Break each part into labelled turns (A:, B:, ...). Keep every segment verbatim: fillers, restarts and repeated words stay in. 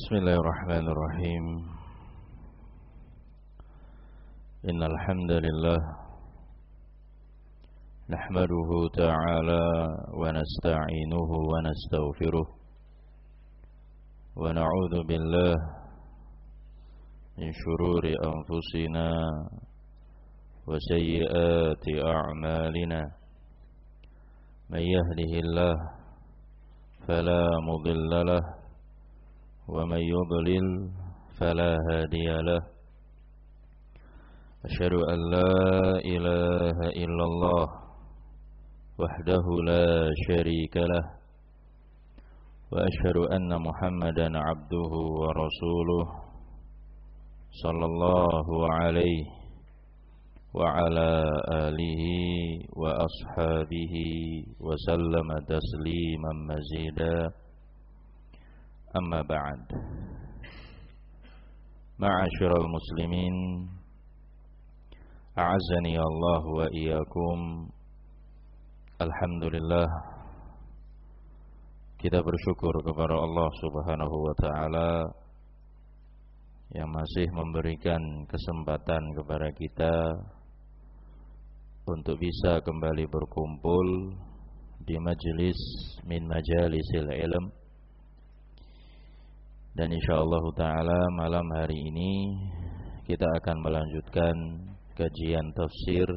A: Bismillahirrahmanirrahim. Innal hamdalillah nahmaduhu ta'ala wa nasta'inuhu wa nastaghfiruh wa na'udzu billahi min shururi anfusina wa sayyiati a'malina. May yahdihillah fala mudilla lahu ومن يضلل فلا هادي له. أشهد أن لا إله إلا الله وحده لا شريك له وأشهد أن محمدا عبده ورسوله صلى الله عليه وعلى آله وأصحابه وسلم تسليما مزيدا. Amma ba'd. Ma'asyiral muslimin, a'azzani Allah wa iyyakum. Alhamdulillah, kita bersyukur kepada Allah Subhanahu wa taala yang masih memberikan kesempatan kepada kita untuk bisa kembali berkumpul di majelis min majalisil ilm. Dan insyaallah ta'ala malam hari ini kita akan melanjutkan kajian tafsir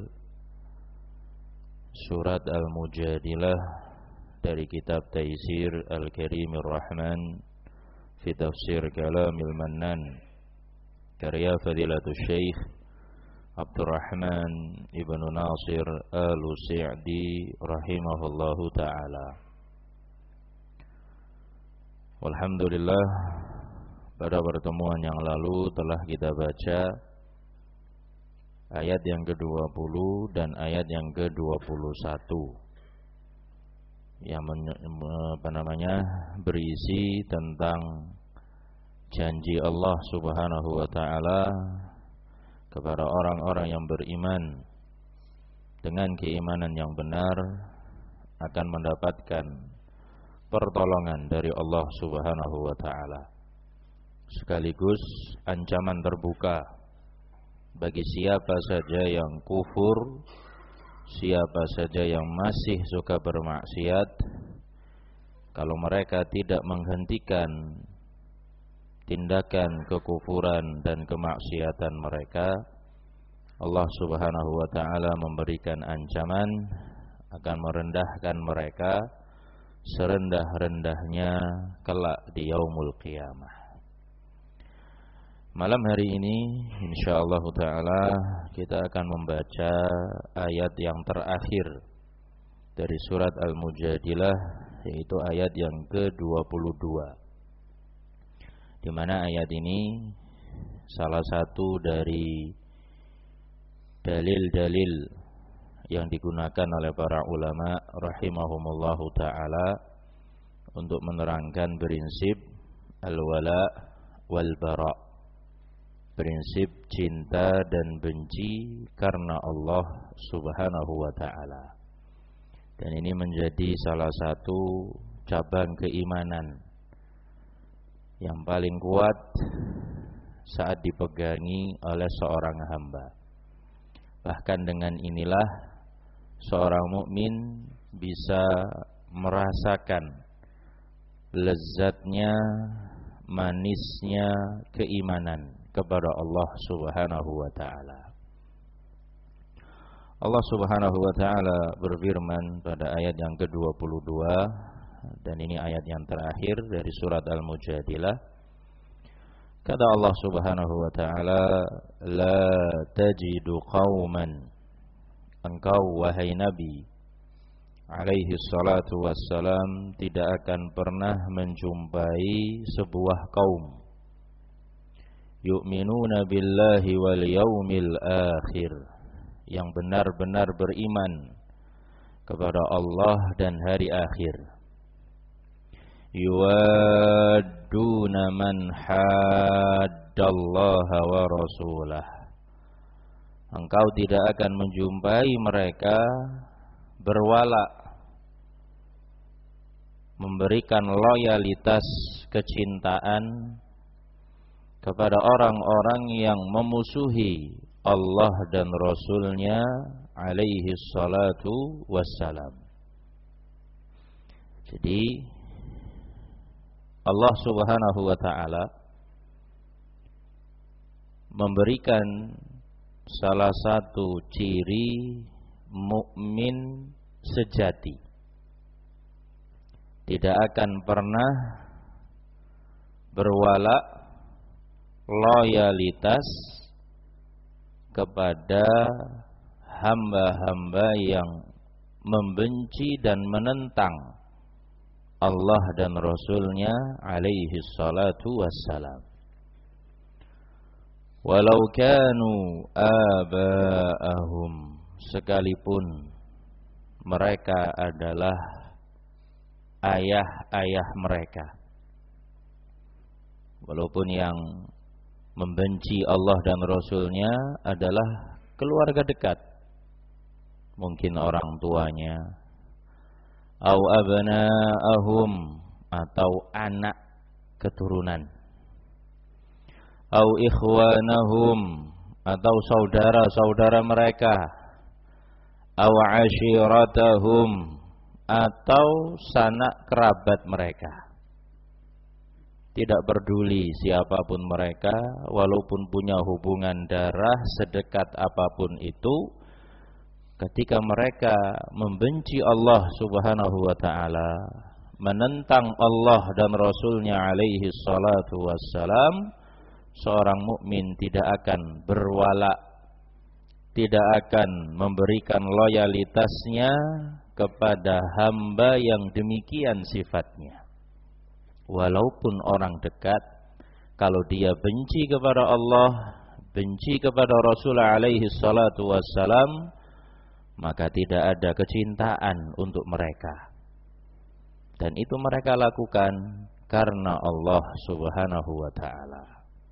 A: surat Al-Mujadilah dari kitab Taisir Al-Karimir Rahman fi Tafsir Kalamil Mannan karya Fadilatul Syekh Abdurrahman Ibnu Nasir Al-Sa'di rahimahullahu ta'ala. Alhamdulillah, pada pertemuan yang lalu telah kita baca ayat yang kedua puluh dan ayat yang kedua puluh satu yang men, apa namanya, berisi tentang janji Allah Subhanahu wa taala kepada orang-orang yang beriman dengan keimanan yang benar akan mendapatkan pertolongan dari Allah Subhanahu wa taala, sekaligus ancaman terbuka bagi siapa saja yang kufur, siapa saja yang masih suka bermaksiat. Kalau mereka tidak menghentikan tindakan kekufuran dan kemaksiatan mereka, Allah Subhanahu wa taala memberikan ancaman akan merendahkan mereka serendah-rendahnya kelak di yaumul qiyamah. Malam hari ini insyaallah ta'ala kita akan membaca ayat yang terakhir dari surat Al-Mujadilah, yaitu ayat yang ke dua puluh dua, di mana ayat ini salah satu dari dalil-dalil yang digunakan oleh para ulama rahimahumullahu ta'ala untuk menerangkan prinsip al-wala wal-bara, prinsip cinta dan benci karena Allah Subhanahu wa ta'ala. Dan ini menjadi salah satu cabang keimanan yang paling kuat saat dipegangi oleh seorang hamba. Bahkan dengan inilah seorang mukmin bisa merasakan lezatnya, manisnya keimanan kepada Allah Subhanahu wa taala. Allah Subhanahu wa taala berfirman pada ayat yang ke dua puluh dua, dan ini ayat yang terakhir dari surat Al-Mujadilah. Kata Allah Subhanahu wa taala, la tajidu qauman, engkau wahai Nabi alaihi salatu wassalam tidak akan pernah menjumpai sebuah kaum yu'minuna billahi wal yaumil akhir, yang benar-benar beriman kepada Allah dan hari akhir, yuwadduna man haddallaha wa rasulah, engkau tidak akan menjumpai mereka berwala, memberikan loyalitas kecintaan kepada orang-orang yang memusuhi Allah dan Rasul-Nya alaihi salatu wassalam. Jadi Allah Subhanahu wa ta'ala memberikan salah satu ciri mukmin sejati. Tidak akan pernah berwala loyalitas kepada hamba-hamba yang membenci dan menentang Allah dan Rasul-Nya alaihi salatu wassalam. Walau kanu aba'ahum, sekalipun mereka adalah ayah-ayah mereka. Walaupun yang membenci Allah dan Rasul-Nya adalah keluarga dekat, mungkin orang tuanya, au abna'ahum, atau anak keturunan, au ikhwanahum, atau saudara-saudara mereka, au ashiratahum, atau sanak kerabat mereka. Tidak peduli siapapun mereka, walaupun punya hubungan darah sedekat apapun itu, ketika mereka membenci Allah Subhanahu wa ta'ala, menentang Allah dan Rasul-Nya alaihi salatu wassalam, seorang mukmin tidak akan berwala, tidak akan memberikan loyalitasnya kepada hamba yang demikian sifatnya. Walaupun orang dekat, kalau dia benci kepada Allah, benci kepada Rasul alaihi salatu wassalam, maka tidak ada kecintaan untuk mereka. Dan itu mereka lakukan karena Allah Subhanahu wa ta'ala.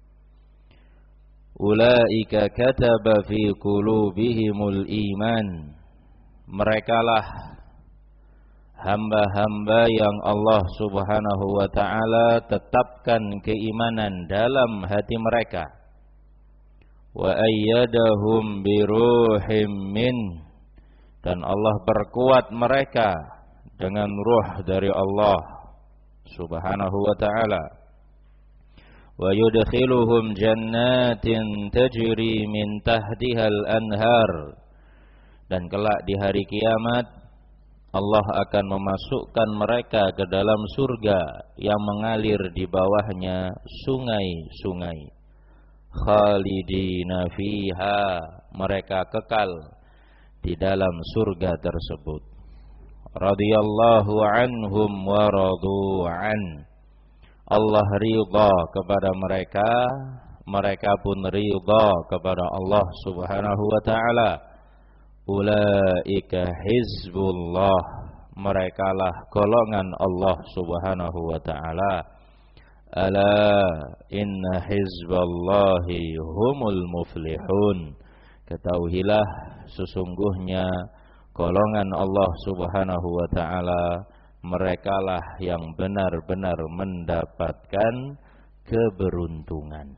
A: Ulaika kataba fi qulubihimul iman. Merekalah hamba-hamba yang Allah Subhanahu wa ta'ala tetapkan keimanan dalam hati mereka. Wa ayyadahum biruhim min, dan Allah berkuat mereka dengan ruh dari Allah Subhanahu wa ta'ala. Wa yudkhiluhum jannatin tajri min tahtihal anhar, dan kelak di hari kiamat Allah akan memasukkan mereka ke dalam surga yang mengalir di bawahnya sungai-sungai. Khalidina fiha, mereka kekal di dalam surga tersebut. Radhiyallahu anhum wa radu an. Allah ridha kepada mereka, mereka pun ridha kepada Allah Subhanahu wa ta'ala. Ulaika hizbullah, merekalah golongan Allah Subhanahu wa ta'ala. Ala inna hizballahi humul muflihun. Ketahuilah sesungguhnya golongan Allah Subhanahu wa ta'ala, merekalah yang benar-benar mendapatkan keberuntungan.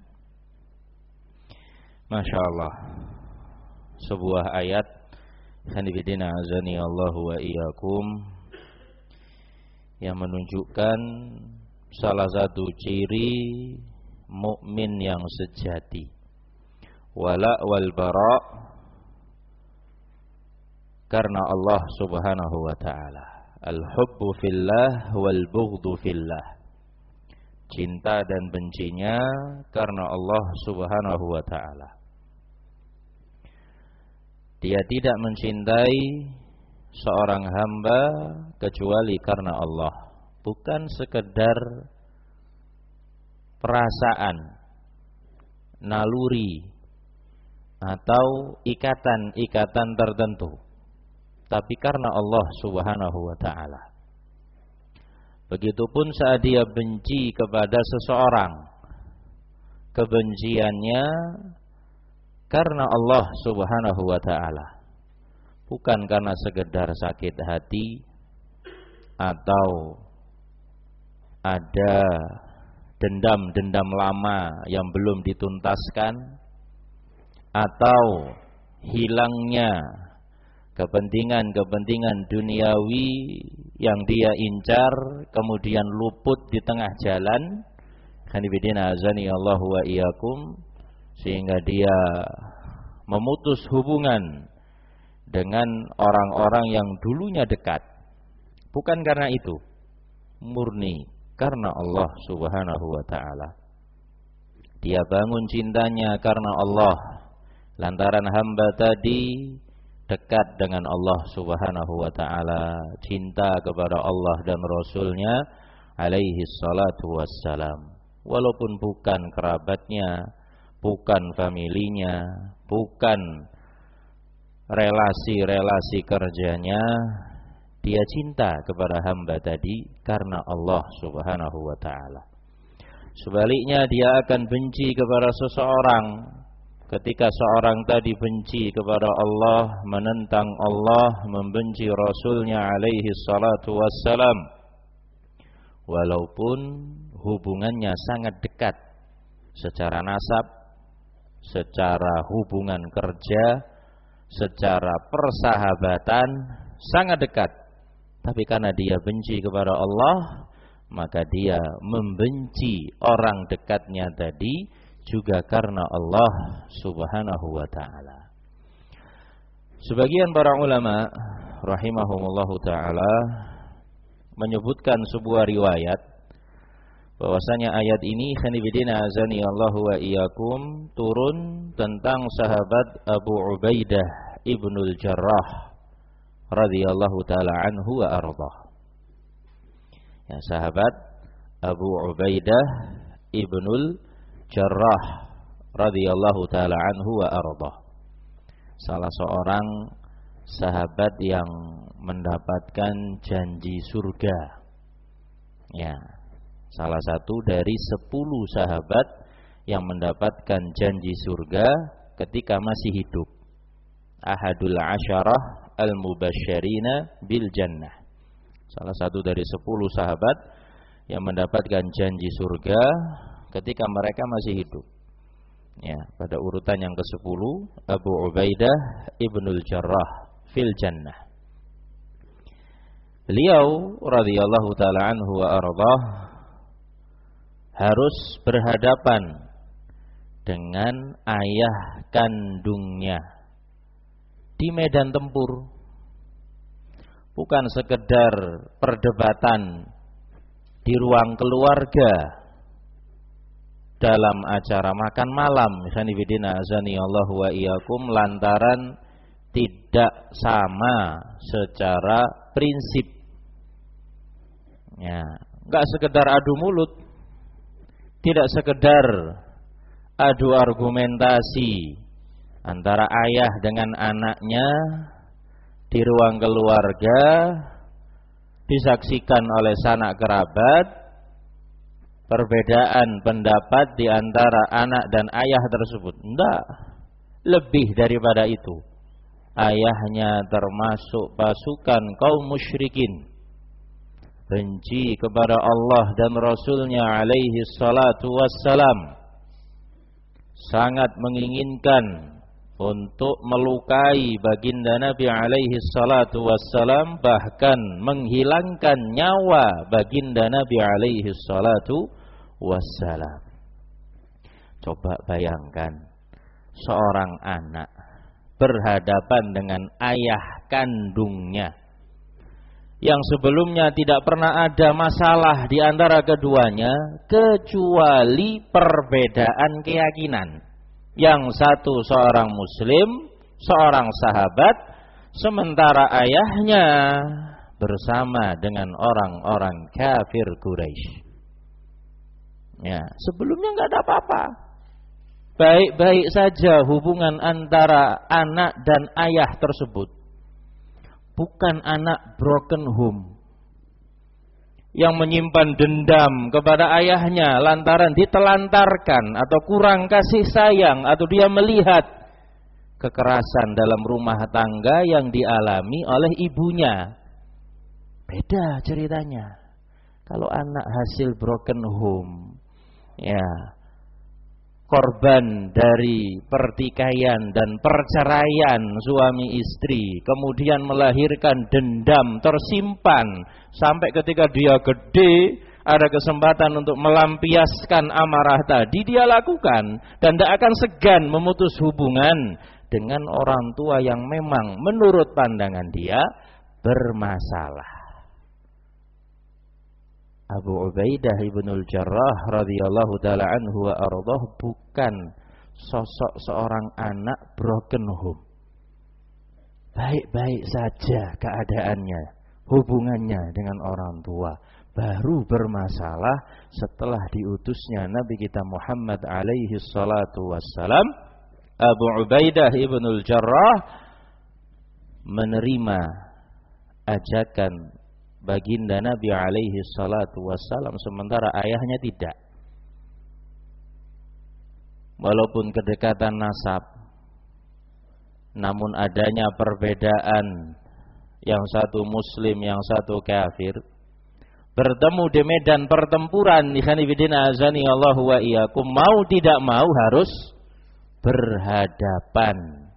A: Masya Allah, sebuah ayat Hanifidina azani Allah wa iyyakum yang menunjukkan salah satu ciri mukmin yang sejati. Wala wal bara, karena Allah Subhanahu wa ta'ala. Al-hubbu fillah wal bughdu fillah. Cinta dan bencinya karena Allah Subhanahu wa ta'ala. Dia tidak mencintai seorang hamba kecuali karena Allah, bukan sekedar perasaan, naluri, atau ikatan-ikatan tertentu, tapi karena Allah Subhanahu wa ta'ala. Begitupun saat dia benci kepada seseorang, kebenciannya karena Allah Subhanahu wa ta'ala, bukan karena sekedar sakit hati atau ada dendam-dendam lama yang belum dituntaskan, atau hilangnya kepentingan-kepentingan duniawi yang dia incar kemudian luput di tengah jalan, khanibidina azani Allah wa iyyakum, sehingga dia memutus hubungan dengan orang-orang yang dulunya dekat. Bukan karena itu, murni karena Allah Subhanahu wa ta'ala. Dia bangun cintanya karena Allah, lantaran hamba tadi dekat dengan Allah Subhanahu wa ta'ala, cinta kepada Allah dan Rasulnya alaihi salatu wassalam. Walaupun bukan kerabatnya, bukan familinya, bukan relasi-relasi kerjanya, dia cinta kepada hamba tadi karena Allah Subhanahu wa ta'ala. Sebaliknya dia akan benci kepada seseorang ketika seorang tadi benci kepada Allah, menentang Allah, membenci Rasulnya alaihi salatu wassalam, walaupun hubungannya sangat dekat secara nasab, secara hubungan kerja, secara persahabatan sangat dekat. Tapi karena dia benci kepada Allah, maka dia membenci orang dekatnya tadi juga karena Allah Subhanahu wa ta'ala. Sebagian para ulama rahimahumullahu ta'ala menyebutkan sebuah riwayat bahwasanya ayat ini, khanibidina azani Allahu wa iyyakum, turun tentang sahabat Abu Ubaidah ibnul Jarrah radhiyallahu taala anhu wa ardhah. Ya, sahabat Abu Ubaidah ibnul Jarrah radhiyallahu taala anhu wa ardhah. Salah seorang sahabat yang mendapatkan janji surga. Ya, salah satu dari sepuluh sahabat yang mendapatkan janji surga ketika masih hidup. Ahadul asyarah al-mubasysyirina bil jannah. Salah satu dari sepuluh sahabat yang mendapatkan janji surga ketika mereka masih hidup. Ya, pada urutan yang kesepuluh, Abu Ubaidah ibnul Jarrah fil jannah. Beliau radhiyallahu taala anhu wa ardhah harus berhadapan dengan ayah kandungnya di medan tempur. Bukan sekedar perdebatan di ruang keluarga dalam acara makan malam, sanibidina azani Allah wa iyyakum, lantaran tidak sama secara prinsip. Ya, enggak sekedar adu mulut, tidak sekedar adu argumentasi antara ayah dengan anaknya di ruang keluarga, disaksikan oleh sanak kerabat, perbedaan pendapat di antara anak dan ayah tersebut. Tidak, lebih daripada itu. Ayahnya termasuk pasukan kaum musyrikin, benci kepada Allah dan Rasulnya alaihi salatu wassalam, sangat menginginkan untuk melukai baginda Nabi alaihi salatu wassalam, bahkan menghilangkan nyawa baginda Nabi alaihi salatu wassalam. Coba bayangkan seorang anak berhadapan dengan ayah kandungnya yang sebelumnya tidak pernah ada masalah di antara keduanya kecuali perbedaan keyakinan. Yang satu seorang muslim, seorang sahabat, sementara ayahnya bersama dengan orang-orang kafir Quraisy. Ya, sebelumnya nggak ada apa-apa, baik-baik saja hubungan antara anak dan ayah tersebut. Bukan anak broken home yang menyimpan dendam kepada ayahnya lantaran ditelantarkan atau kurang kasih sayang, atau dia melihat kekerasan dalam rumah tangga yang dialami oleh ibunya. Beda ceritanya. Kalau anak hasil broken home, ya, korban dari pertikaian dan perceraian suami istri, kemudian melahirkan dendam tersimpan sampai ketika dia gede ada kesempatan untuk melampiaskan amarah tadi, dia lakukan dan tidak akan segan memutus hubungan dengan orang tua yang memang menurut pandangan dia bermasalah. Abu Ubaidah ibnul Jarrah radhiyallahu taala anhu wa ardhah bukan sosok seorang anak broken home. Baik-baik saja keadaannya, hubungannya dengan orang tua, baru bermasalah setelah diutusnya Nabi kita Muhammad alaihi salatu wassalam. Abu Ubaidah ibnul Jarrah menerima ajakan baginda Nabi alaihi salatu wassalam, sementara ayahnya tidak. Walaupun kedekatan nasab, namun adanya perbedaan, yang satu muslim, yang satu kafir, bertemu di medan pertempuran, ikhwanifidina azani Allahu wa iyyakum, mau tidak mau harus berhadapan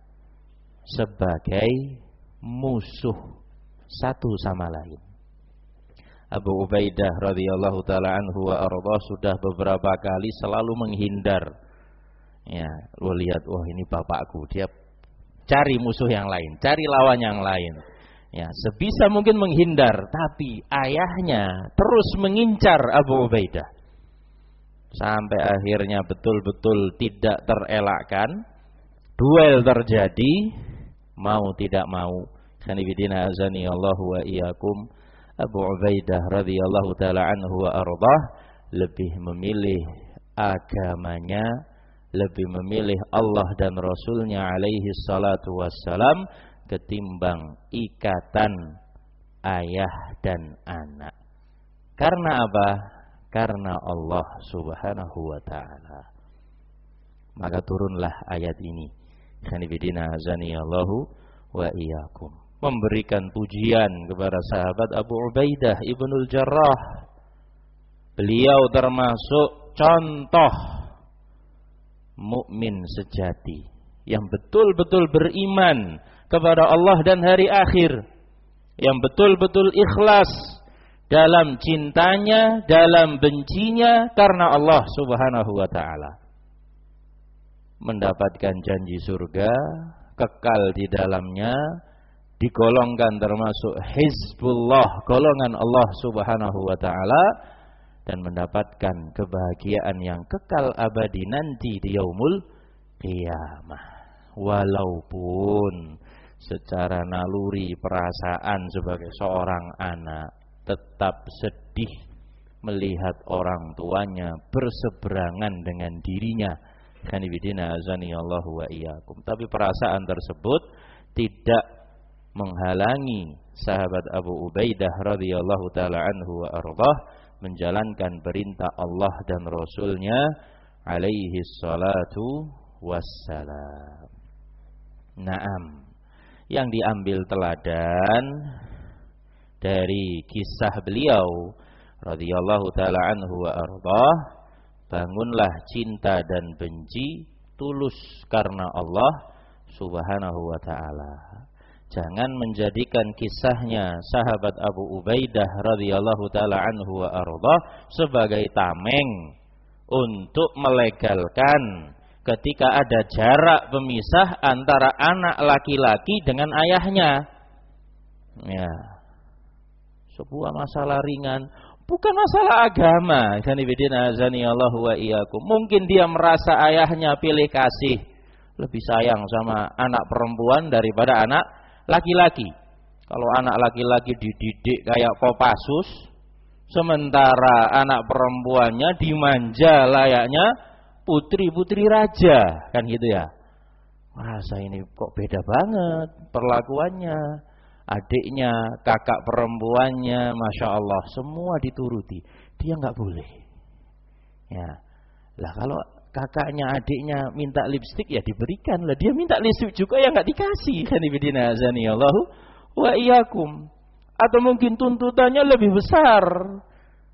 A: sebagai musuh satu sama lain. Abu Ubaidah radhiyallahu taala anhu wa ardhah sudah beberapa kali selalu menghindar. Ya, lu lihat, wah ini bapakku, dia cari musuh yang lain, cari lawan yang lain. Ya, sebisa mungkin menghindar, tapi ayahnya terus mengincar Abu Ubaidah. Sampai akhirnya betul-betul tidak terelakkan, duel terjadi, mau tidak mau. Khanifidina azani Allahu wa iyyakum, Abu Ubaidah radhiyallahu taala anhu wa ardhah lebih memilih agamanya, lebih memilih Allah dan Rasulnya alaihi salatu wassalam ketimbang ikatan ayah dan anak. Karena apa? Karena Allah subhanahu wa ta'ala. Maka turunlah ayat ini. Khanifidina azani Allahu wa iyyakum, memberikan pujian kepada sahabat Abu Ubaidah ibnul Jarrah. Beliau termasuk contoh mukmin sejati yang betul-betul beriman kepada Allah dan hari akhir, yang betul-betul ikhlas dalam cintanya, dalam bencinya karena Allah subhanahu wa ta'ala. Mendapatkan janji surga, kekal di dalamnya, digolongkan termasuk Hizbullah, golongan Allah subhanahu wa ta'ala, dan mendapatkan kebahagiaan yang kekal abadi nanti di yaumul qiyamah. Walaupun secara naluri perasaan sebagai seorang anak tetap sedih melihat orang tuanya berseberangan dengan dirinya. Khanifidina azani Allahu wa iyyakum. Tapi perasaan tersebut tidak menghalangi sahabat Abu Ubaidah radhiyallahu taala anhu wa ardhah menjalankan perintah Allah dan Rasulnya alaihi salatu wassalam. Naam, yang diambil teladan dari kisah beliau radhiyallahu taala anhu wa ardhah, bangunlah cinta dan benci tulus karena Allah subhanahu wa ta'ala. Jangan menjadikan kisahnya sahabat Abu Ubaidah radhiyallahu taala anhu wa ardhah sebagai tameng untuk melegalkan ketika ada jarak pemisah antara anak laki-laki dengan ayahnya. Ya, sebuah masalah ringan, bukan masalah agama. Khanifidina azani Allahu wa iyyakum. Mungkin dia merasa ayahnya pilih kasih, lebih sayang sama anak perempuan daripada anak laki-laki. Kalau anak laki-laki dididik kayak Kopassus, sementara anak perempuannya dimanja layaknya putri-putri raja, kan gitu ya. Masa ini kok beda banget perlakuannya. Adiknya, kakak perempuannya, masya Allah, semua dituruti. Dia nggak boleh. Ya, lah kalau kakaknya, adiknya minta lipstik ya diberikan lah. Dia minta lipstik juga ya nggak dikasih. Khanifidina azani Allahu wa iyyakum. Atau mungkin tuntutannya lebih besar.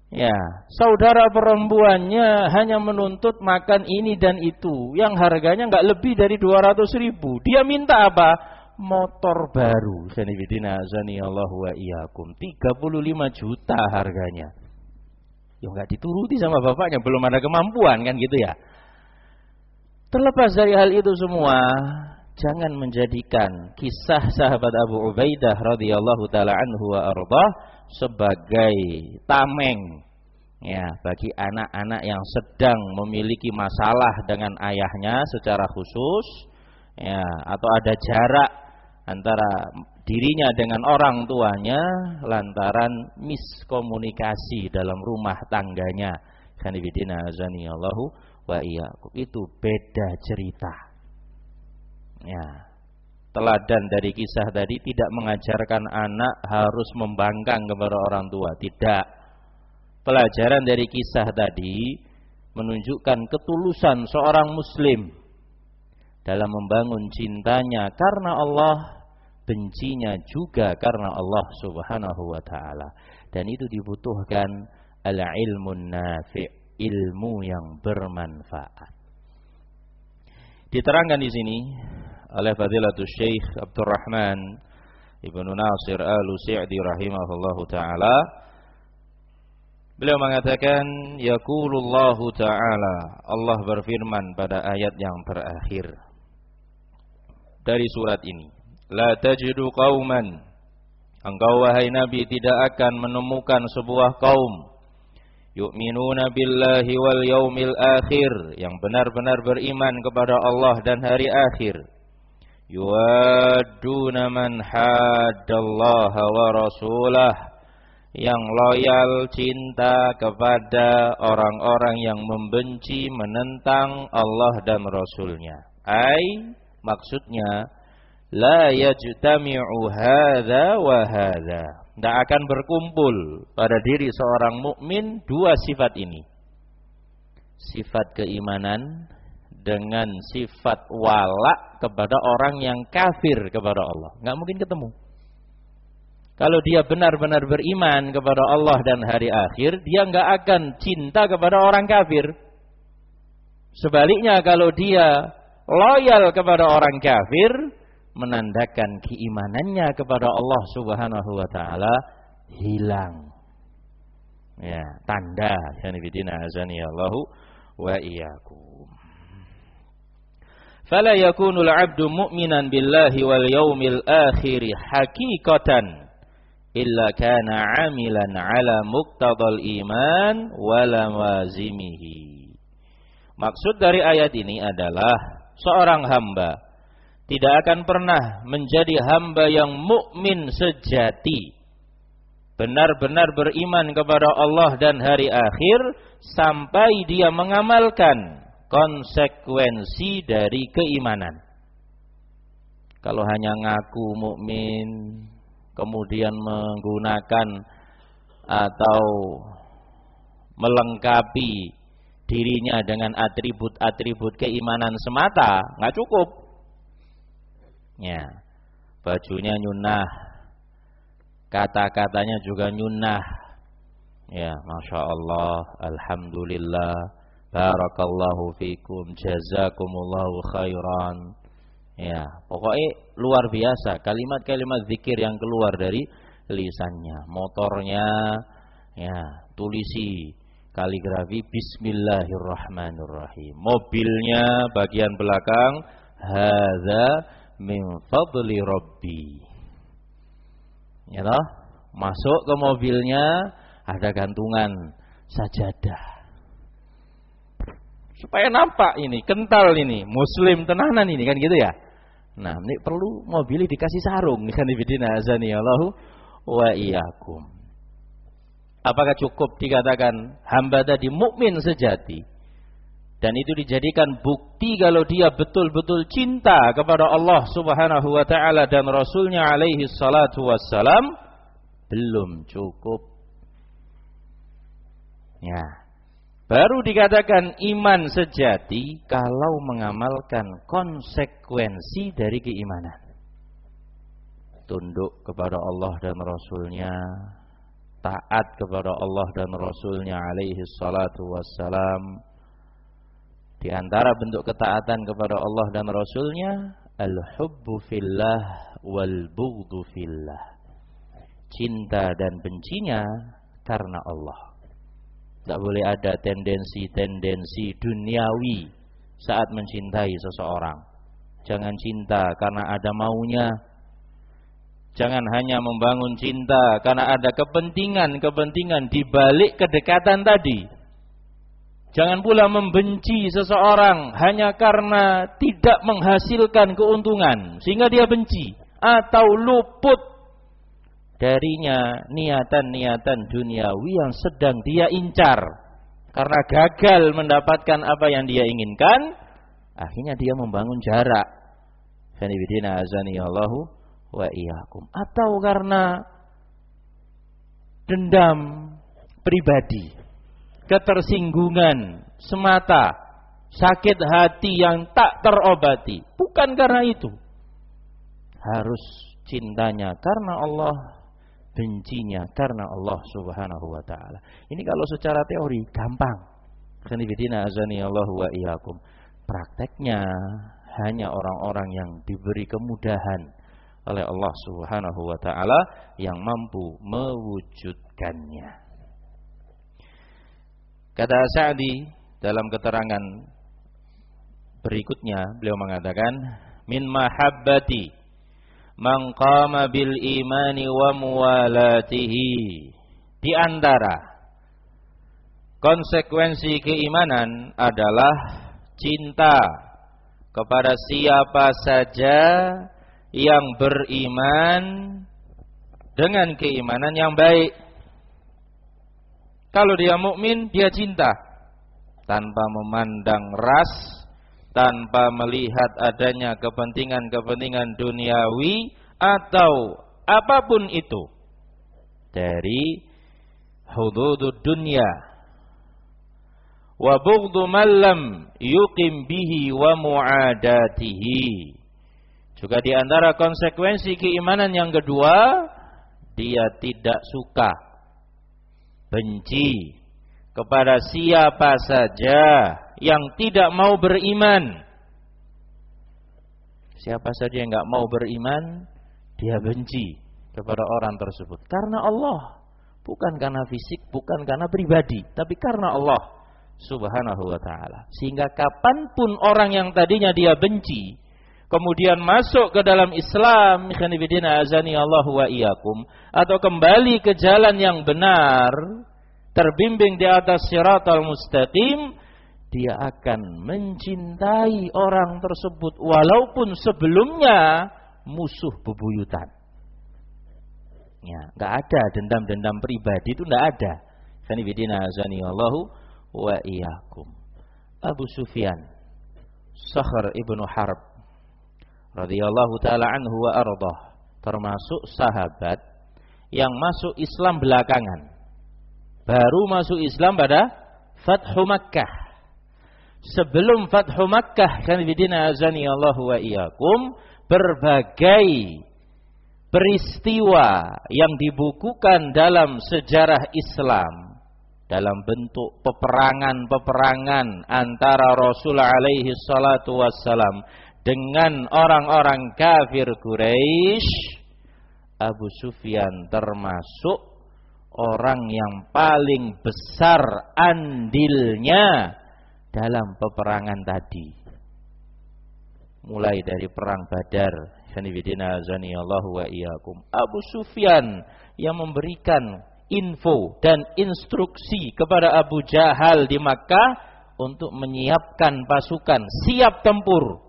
A: Ya, saudara perempuannya hanya menuntut makan ini dan itu yang harganya nggak lebih dari dua ratus ribu. Dia minta apa? Motor baru. Sanibidina azanillahu wa iyyakum. tiga puluh lima juta harganya. Ya nggak dituruti sama bapaknya, belum ada kemampuan kan gitu ya. Terlepas dari hal itu semua, jangan menjadikan kisah sahabat Abu Ubaidah radhiyallahu taala anhu wa ardhah sebagai tameng ya bagi anak-anak yang sedang memiliki masalah dengan ayahnya secara khusus ya, atau ada jarak antara dirinya dengan orang tuanya lantaran miskomunikasi dalam rumah tangganya. Kanibidina azanillahu wa iyyakum. Itu beda cerita. Ya. Teladan dari kisah tadi tidak mengajarkan anak harus membangkang kepada orang tua, tidak. Pelajaran dari kisah tadi menunjukkan ketulusan seorang muslim dalam membangun cintanya karena Allah, bencinya juga karena Allah Subhanahu wa taala. Dan itu dibutuhkan al-ilmun nafi', ilmu yang bermanfaat. Diterangkan di sini oleh Fadilatul Syekh Abdurrahman Ibnu Nasir Al-Sa'di rahimahullahu taala. Beliau mengatakan yaqulullahu taala, Allah berfirman pada ayat yang terakhir dari surat ini, la tajidu qauman, engkau wahai Nabi tidak akan menemukan sebuah kaum yu'minuna billahi wal yaumil akhir, yang benar-benar beriman kepada Allah dan hari akhir, yuwadduna man haddallaha wa rasulah, yang loyal cinta kepada orang-orang yang membenci menentang Allah dan Rasulnya. Ai maksudnya la yajtami'u hadza wa hadza, tidak akan berkumpul pada diri seorang mukmin dua sifat ini, sifat keimanan dengan sifat wala kepada orang yang kafir kepada Allah. Nggak mungkin ketemu. Kalau dia benar-benar beriman kepada Allah dan hari akhir, dia nggak akan cinta kepada orang kafir. Sebaliknya kalau dia loyal kepada orang kafir, menandakan keimanannya kepada Allah Subhanahu wa taala hilang. Ya, tanda sanibidina azanillahu wa iyyakum. Fala yakunul 'abdu mu'minan billahi wal yaumil akhir haqiqatan illa kana 'amilan 'ala muqtadal iman wa lawazimihi. Maksud dari ayat ini adalah seorang hamba tidak akan pernah menjadi hamba yang mukmin sejati, benar-benar beriman kepada Allah dan hari akhir sampai dia mengamalkan konsekuensi dari keimanan. Kalau hanya ngaku mukmin, kemudian menggunakan atau melengkapi dirinya dengan atribut-atribut keimanan semata, nggak cukup. Ya, bajunya nyunnah, kata-katanya juga nyunnah. Ya, masya Allah, alhamdulillah, barakallahu fikum, jazakumullahu khairan. Ya, pokoknya luar biasa kalimat-kalimat zikir yang keluar dari lisannya. Motornya, ya, tulisi kaligrafi Bismillahirrahmanirrahim. Mobilnya bagian belakang, hadza min fadli rabbi. Ya toh? Masuk ke mobilnya ada gantungan sajadah. Supaya nampak ini, kental ini, muslim tenanan ini kan gitu ya. Nah, ini perlu mobilnya dikasih sarung, kan ibidina azanillahu wa iyyakum. Apakah cukup dikatakan hamba tadi mukmin sejati? Dan itu dijadikan bukti kalau dia betul-betul cinta kepada Allah Subhanahu wa taala dan Rasulnya alaihi salatu wassalam? Belum cukup. Ya. Baru dikatakan iman sejati kalau mengamalkan konsekuensi dari keimanan. Tunduk kepada Allah dan Rasulnya, taat kepada Allah dan Rasulnya alaihi salatu wassalam. Di antara bentuk ketaatan kepada Allah dan Rasulnya, al-hubbu fillah wal bughdu fillah. Cinta dan bencinya karena Allah. Tidak boleh ada tendensi-tendensi duniawi saat mencintai seseorang. Jangan cinta karena ada maunya. Jangan hanya membangun cinta karena ada kepentingan-kepentingan di balik kedekatan tadi. Jangan pula membenci seseorang hanya karena tidak menghasilkan keuntungan sehingga dia benci atau luput darinya niatan-niatan duniawi yang sedang dia incar. Karena gagal mendapatkan apa yang dia inginkan, akhirnya dia membangun jarak. Fanibidina azani Allahu wa iyyakum. Atau karena dendam pribadi, ketersinggungan semata, sakit hati yang tak terobati. Bukan karena itu. Harus cintanya karena Allah, bencinya karena Allah Subhanahu wa taala. Ini kalau secara teori gampang. Khanifidina azani Allah wa iyyakum. Prakteknya hanya orang-orang yang diberi kemudahan oleh Allah Subhanahu wa taala yang mampu mewujudkannya. Kata Sa'di dalam keterangan berikutnya, beliau mengatakan, min mahabbati man qama bil imani wa muwalatihi. Di antara konsekuensi keimanan adalah cinta kepada siapa saja yang beriman dengan keimanan yang baik. Kalau dia mukmin, dia cinta tanpa memandang ras, tanpa melihat adanya kepentingan-kepentingan duniawi atau apapun itu dari hududud dunya. Wa bughdhu man lam yuqim bihi wa mu'adatihi. Juga di antara konsekuensi keimanan yang kedua, dia tidak suka, benci kepada siapa saja yang tidak mau beriman. Siapa saja yang enggak mau beriman, dia benci kepada orang tersebut. Karena Allah, bukan karena fisik, bukan karena pribadi, tapi karena Allah Subhanahu wa ta'ala. Sehingga kapanpun orang yang tadinya dia benci kemudian masuk ke dalam Islam, khanifidina azani Allah wa iyyakum, atau kembali ke jalan yang benar, terbimbing di atas siratal mustaqim, dia akan mencintai orang tersebut walaupun sebelumnya musuh bebuyutan. Ya, enggak ada dendam-dendam pribadi, itu enggak ada. Khanifidina azani Allah wa iyyakum. Abu Sufyan Sakhr ibnu Harb radhiyallahu taala anhu wa ardah, termasuk sahabat yang masuk Islam belakangan. Baru masuk Islam pada Fathu Makkah. Sebelum Fathu Makkah, kan bidina azani Allah wa iyyakum, berbagai peristiwa yang dibukukan dalam sejarah Islam dalam bentuk peperangan-peperangan antara Rasul alaihi salatu wassalam dengan orang-orang kafir Quraisy. Abu Sufyan termasuk orang yang paling besar andilnya dalam peperangan tadi. Mulai dari perang Badar, sanibidina azanillahu wa iyyakum, Abu Sufyan yang memberikan info dan instruksi kepada Abu Jahal di Makkah untuk menyiapkan pasukan siap tempur.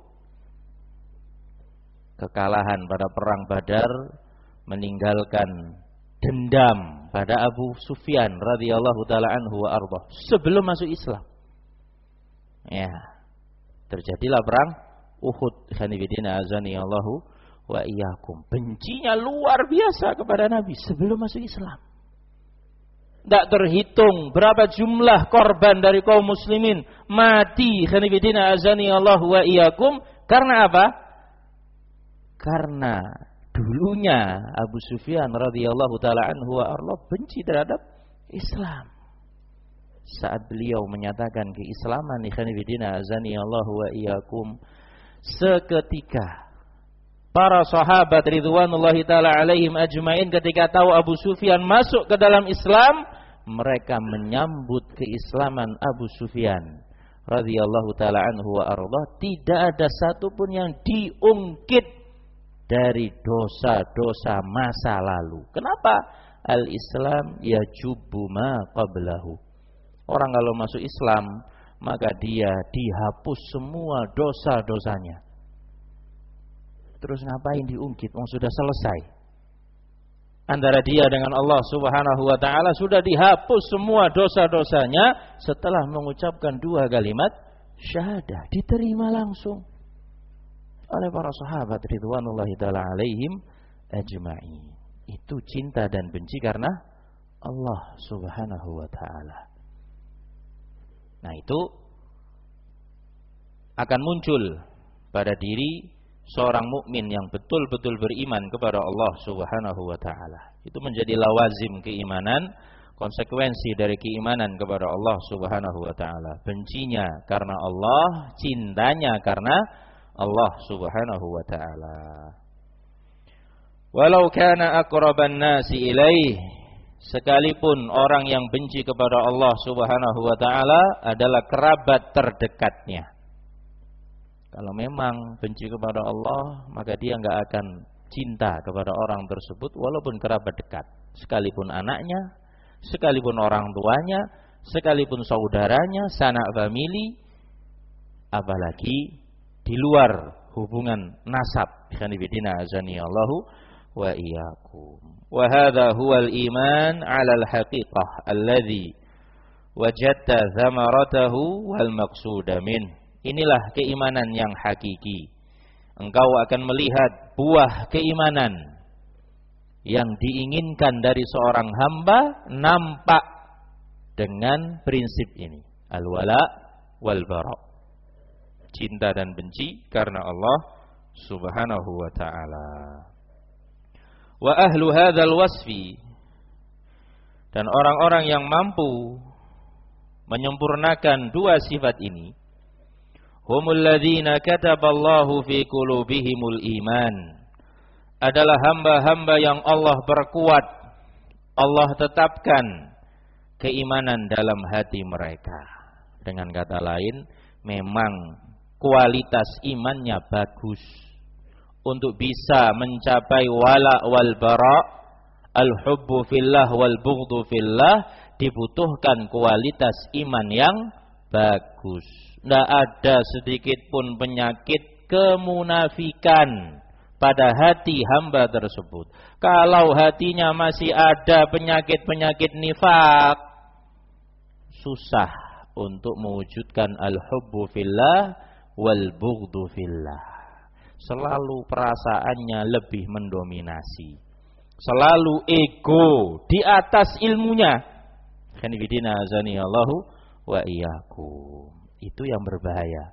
A: Kekalahan pada perang Badar meninggalkan dendam pada Abu Sufyan radhiyallahu taala anhu wa ardhah sebelum masuk Islam. Ya, terjadilah perang Uhud, khanibidina azani Allahu wa iyyakum. Bencinya luar biasa kepada Nabi sebelum masuk Islam. Tidak terhitung berapa jumlah korban dari kaum muslimin mati, khanibidina azani Allahu wa iyyakum, karena apa? Karena Dulunya Abu Sufyan radhiyallahu taala anhu wa arda benci terhadap Islam. Saat beliau menyatakan keislaman, ikhwan fillah azani Allah wa iyyakum, seketika para sahabat ridwanullahi taala alaihim ajmain ketika tahu Abu Sufyan masuk ke dalam Islam, mereka menyambut keislaman Abu Sufyan radhiyallahu taala anhu wa arda. Tidak ada satupun yang diungkit dari dosa-dosa masa lalu. Kenapa? Al-Islam yajubu ma qablahu. Orang kalau masuk Islam, maka dia dihapus semua dosa-dosanya. Terus ngapain diungkit? Wong sudah selesai. Antara dia dengan Allah Subhanahu wa taala sudah dihapus semua dosa-dosanya setelah mengucapkan dua kalimat syahadah, diterima langsung oleh para sahabat ridwanullahi taala alaihim ajma'in. Itu cinta dan benci karena Allah Subhanahu wa taala. Nah, itu akan muncul pada diri seorang mukmin yang betul-betul beriman kepada Allah Subhanahu wa taala. Itu menjadi lawazim keimanan, konsekuensi dari keimanan kepada Allah Subhanahu wa taala. Bencinya karena Allah, cintanya karena Allah Subhanahu wa taala. Walau kana aqraban nasi ilaih, sekalipun orang yang benci kepada Allah Subhanahu wa taala adalah kerabat terdekatnya. Kalau memang benci kepada Allah, maka dia enggak akan cinta kepada orang tersebut walaupun kerabat dekat, sekalipun anaknya, sekalipun orang tuanya, sekalipun saudaranya, sanak famili, apalagi di luar hubungan nasab. Khanibidina azani Allahu wa iyyakum. Wa hadha huwal iman 'ala al-haqiqah alladhi wajadta thamaratahu wal maqsuda min. Inilah keimanan yang hakiki. Engkau akan melihat buah keimanan yang diinginkan dari seorang hamba nampak dengan prinsip ini. Al-wala wal bara. Cinta dan benci karena Allah Subhanahu wa ta'ala. Wa ahlu hadzal wasfi, dan orang-orang yang mampu menyempurnakan dua sifat ini, humul ladzina kataballahu fi qulubihimul iman, adalah hamba-hamba yang Allah perkuat, Allah tetapkan keimanan dalam hati mereka. Dengan kata lain, memang kualitas imannya bagus. Untuk bisa mencapai wala wal bara, al-hubbu fillah wal bughdhu fillah, dibutuhkan kualitas iman yang bagus. Tidak ada sedikit pun penyakit kemunafikan pada hati hamba tersebut. Kalau hatinya masih ada penyakit-penyakit nifak, susah untuk mewujudkan al-hubbu fillah wal bughdhu fillah. Selalu perasaannya lebih mendominasi, selalu ego di atas ilmunya. Khanifidina azani Allahu wa iyyakum. Itu yang berbahaya.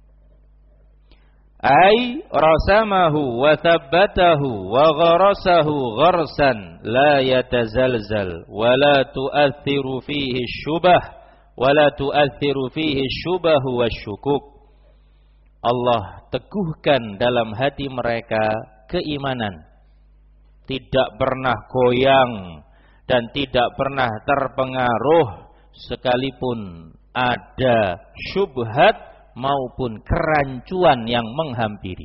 A: Ai rasamahu wa thabbatahu wa gharasahu gharsan la yatazalzal wa la tu'athiru fihi syubah wa la tu'athiru fihi syubahu wasyukuk. Allah teguhkan dalam hati mereka keimanan, tidak pernah goyang dan tidak pernah terpengaruh sekalipun ada syubhat maupun kerancuan yang menghampiri.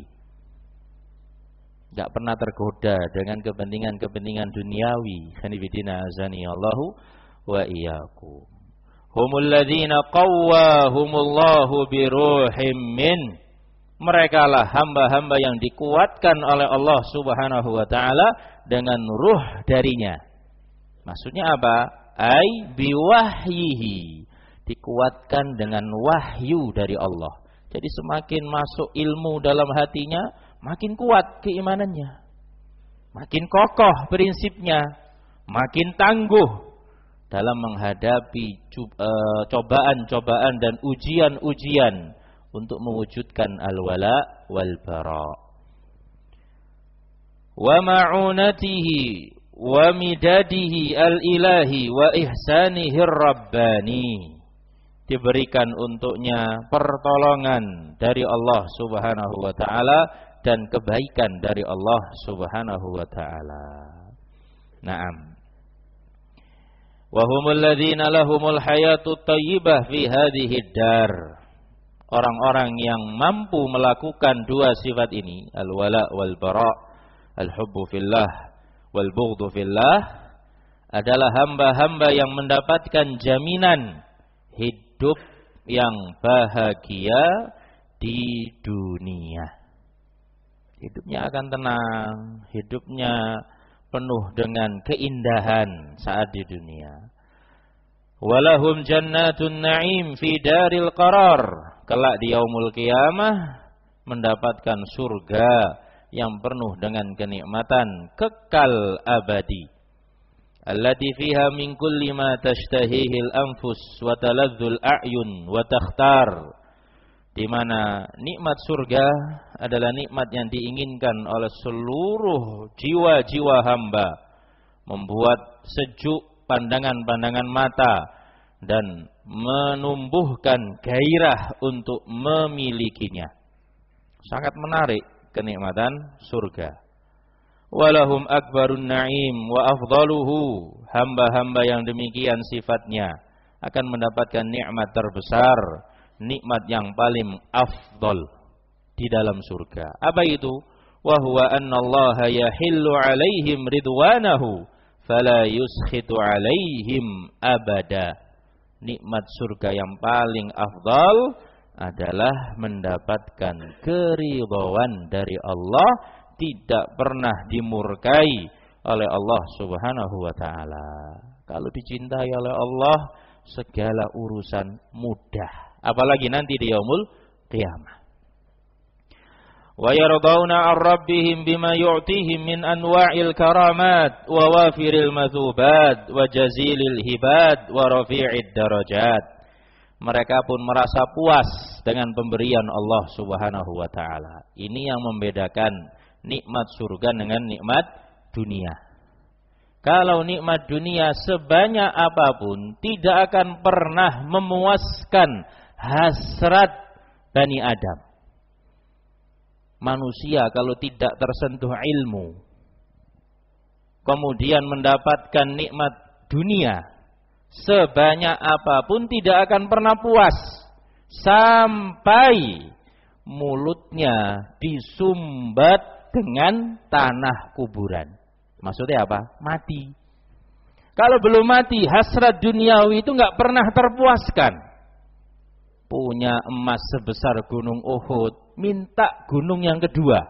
A: Tidak pernah tergoda dengan kepentingan-kepentingan duniawi. Khanifidina azani Allahu wa iyyakum. Humul ladzina qawwahumullahu biruhim min. Mereka lah hamba-hamba yang dikuatkan oleh Allah Subhanahu wa taala dengan ruh darinya. Maksudnya apa? Ai biwahyihi. Dikuatkan dengan wahyu dari Allah. Jadi semakin masuk ilmu dalam hatinya, makin kuat keimanannya. Makin kokoh prinsipnya, makin tangguh dalam menghadapi cobaan-cobaan dan ujian-ujian untuk mewujudkan al-wala wal bara. wa ma'unatihi wa midadihi al-ilahi wa ihsanihi rabbani. Diberikan untuknya pertolongan dari Allah Subhanahu wa taala dan kebaikan dari Allah Subhanahu wa taala. Naam. Wa humul ladzina lahumul hayatut thayyibah fi hadhihi dar. Orang-orang yang mampu melakukan dua sifat ini, al-wala wal bara, al-hubbu fillah wal bughdhu fillah, adalah hamba-hamba yang mendapatkan jaminan hidup yang bahagia di dunia. Hidupnya akan tenang, hidupnya penuh dengan keindahan saat di dunia. Walahum jannatun na'im fi daril qarar. Kelak di yaumul qiyamah mendapatkan surga yang penuh dengan kenikmatan kekal abadi. Allati fiha min kulli ma tashtahihi al-anfus wa taladzul a'yun wa takhtar. Di mana nikmat surga adalah nikmat yang diinginkan oleh seluruh jiwa-jiwa hamba, membuat sejuk pandangan-pandangan mata dan menumbuhkan gairah untuk memilikinya. Sangat menarik kenikmatan surga. Walahum akbarun na'im wa afdaluhu. Hamba-hamba yang demikian sifatnya akan mendapatkan nikmat terbesar, nikmat yang paling afdal di dalam surga. Apa itu? Wa huwa anna Allah yahillu alaihim ridwanahu fala yuskhitu alaihim abada. Nikmat surga yang paling afdal adalah mendapatkan keridhaan dari Allah, tidak pernah dimurkai oleh Allah Subhanahu wa taala. Kalau dicintai oleh Allah, segala urusan mudah, apalagi nanti di yaumul qiyamah. Wa yardawna 'an rabbihim bima yu'tihim min anwa'il karamat wa wafiril mathubat wa jazilil hibad wa rafi'id darajat. Mereka pun merasa puas dengan pemberian Allah Subhanahu wa taala. Ini yang membedakan nikmat surga dengan nikmat dunia. Kalau nikmat dunia sebanyak apapun tidak akan pernah memuaskan hasrat Bani Adam. Manusia kalau tidak tersentuh ilmu, kemudian mendapatkan nikmat dunia sebanyak apapun tidak akan pernah puas sampai mulutnya disumbat dengan tanah kuburan. Maksudnya apa? Mati. Kalau belum mati, hasrat duniawi itu nggak pernah terpuaskan. Punya emas sebesar gunung Uhud, minta gunung yang kedua.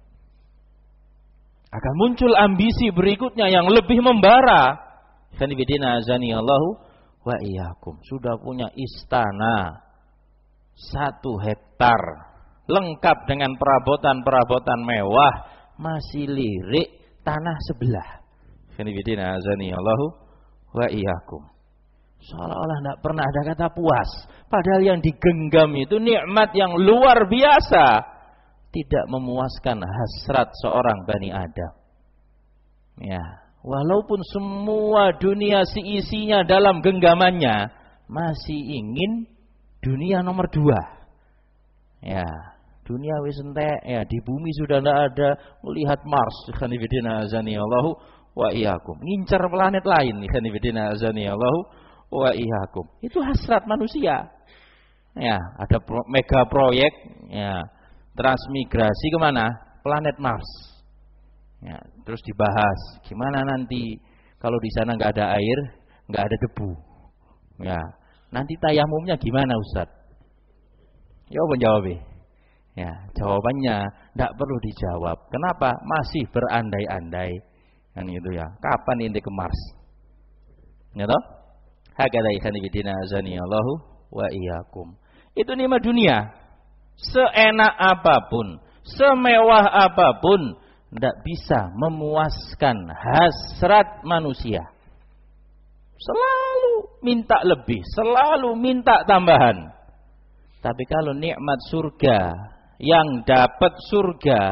A: Akan muncul ambisi berikutnya yang lebih membara. Khanibidina azani Allahu wa iyyakum. Sudah punya istana satu hektar, lengkap dengan perabotan-perabotan mewah, masih lirik tanah sebelah. Khanibidina azani Allahu wa iyyakum. Seolah-olah tidak pernah ada kata puas. Padahal yang digenggam itu nikmat yang luar biasa. Tidak memuaskan hasrat seorang Bani Adam. Ya, walaupun semua dunia seisinya dalam genggamannya, masih ingin dunia nomor dua. Ya, dunia wis entek, ya di bumi sudah tidak ada, melihat Mars. Khanifidina azani Allahu wa iyyakum. Ngincar planet lain. Khanifidina azani Allahu wa iyyakum. Itu hasrat manusia. Ya, ada pro, mega proyek ya, transmigrasi kemana? Planet Mars. Ya, terus dibahas gimana nanti kalau di sana nggak ada air, nggak ada debu. Ya, nanti tayamumnya gimana, Ustaz? Ya, apa jawabnya? Ya, jawabannya tidak perlu dijawab. Kenapa? Masih berandai-andai. Kan itu ya. Kapan inti ke Mars? Ya toh? Hakadha ikhwanifidina azani Allahu wa iyyakum. Itu nikmat dunia. Seenak apapun, semewah apapun, tidak bisa memuaskan hasrat manusia. Selalu minta lebih, selalu minta tambahan. Tapi kalau nikmat surga, yang dapat surga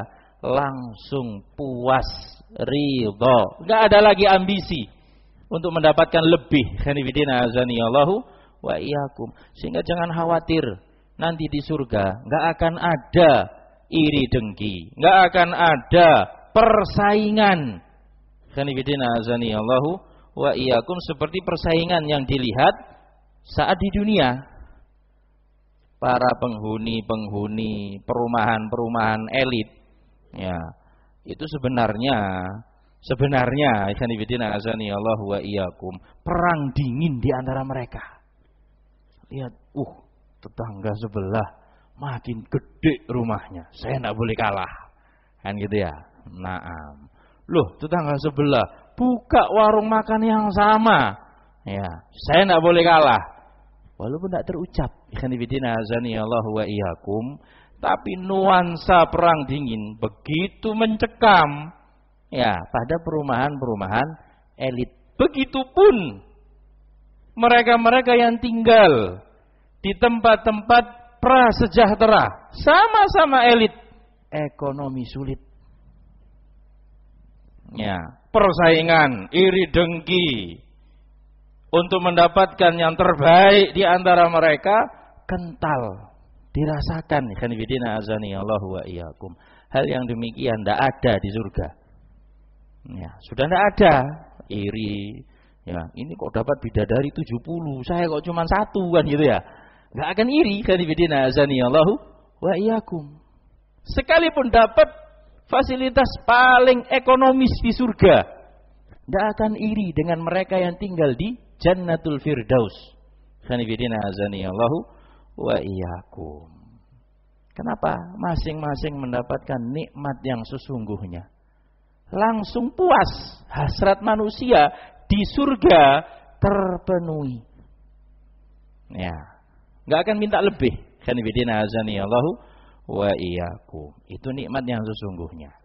A: langsung puas, ridho, nggak ada lagi ambisi untuk mendapatkan lebih. Khanifidina azani Allahu wa iyyakum. Sehingga jangan khawatir, nanti di surga nggak akan ada iri dengki, nggak akan ada persaingan. Khanifidina azani Allahu wa iyyakum, seperti persaingan yang dilihat saat di dunia. Para penghuni-penghuni perumahan-perumahan elit, ya, itu sebenarnya sebenarnya ikhwanifidina azani Allahu wa iyyakum, perang dingin di antara mereka. Lihat, uh, tetangga sebelah makin gede rumahnya, saya enggak boleh kalah. Kan gitu ya. Naam. Loh, tetangga sebelah buka warung makan yang sama. Ya, saya enggak boleh kalah. Walaupun tidak terucap, ikhwanifidina azani Allahu wa iyyakum, tapi nuansa perang dingin begitu mencekam, ya, pada perumahan-perumahan elit. Begitupun mereka-mereka yang tinggal di tempat-tempat prasejahtera, sama-sama elit, ekonomi sulit. Ya, persaingan, iri dengki untuk mendapatkan yang terbaik di antara mereka kental dirasakan. Khanifidina azani Allahu wa iyyakum. Hal yang demikian tidak ada di surga. Ya, sudah tidak ada iri. Ya, ini kok dapat bidadari tujuh puluh, saya kok cuma satu, kan gitu ya. Enggak akan iri. Khanifidina azani Allahu wa iyyakum. Sekalipun dapat fasilitas paling ekonomis di surga, tidak akan iri dengan mereka yang tinggal di Jannatul Firdaus. Khanifidina azani Allahu wa iyyakum. Kenapa? Masing-masing mendapatkan nikmat yang sesungguhnya. Langsung puas, hasrat manusia di surga terpenuhi. Ya, enggak akan minta lebih. Khanifidina azani Allahu wa iyyakum. Itu nikmat yang sesungguhnya.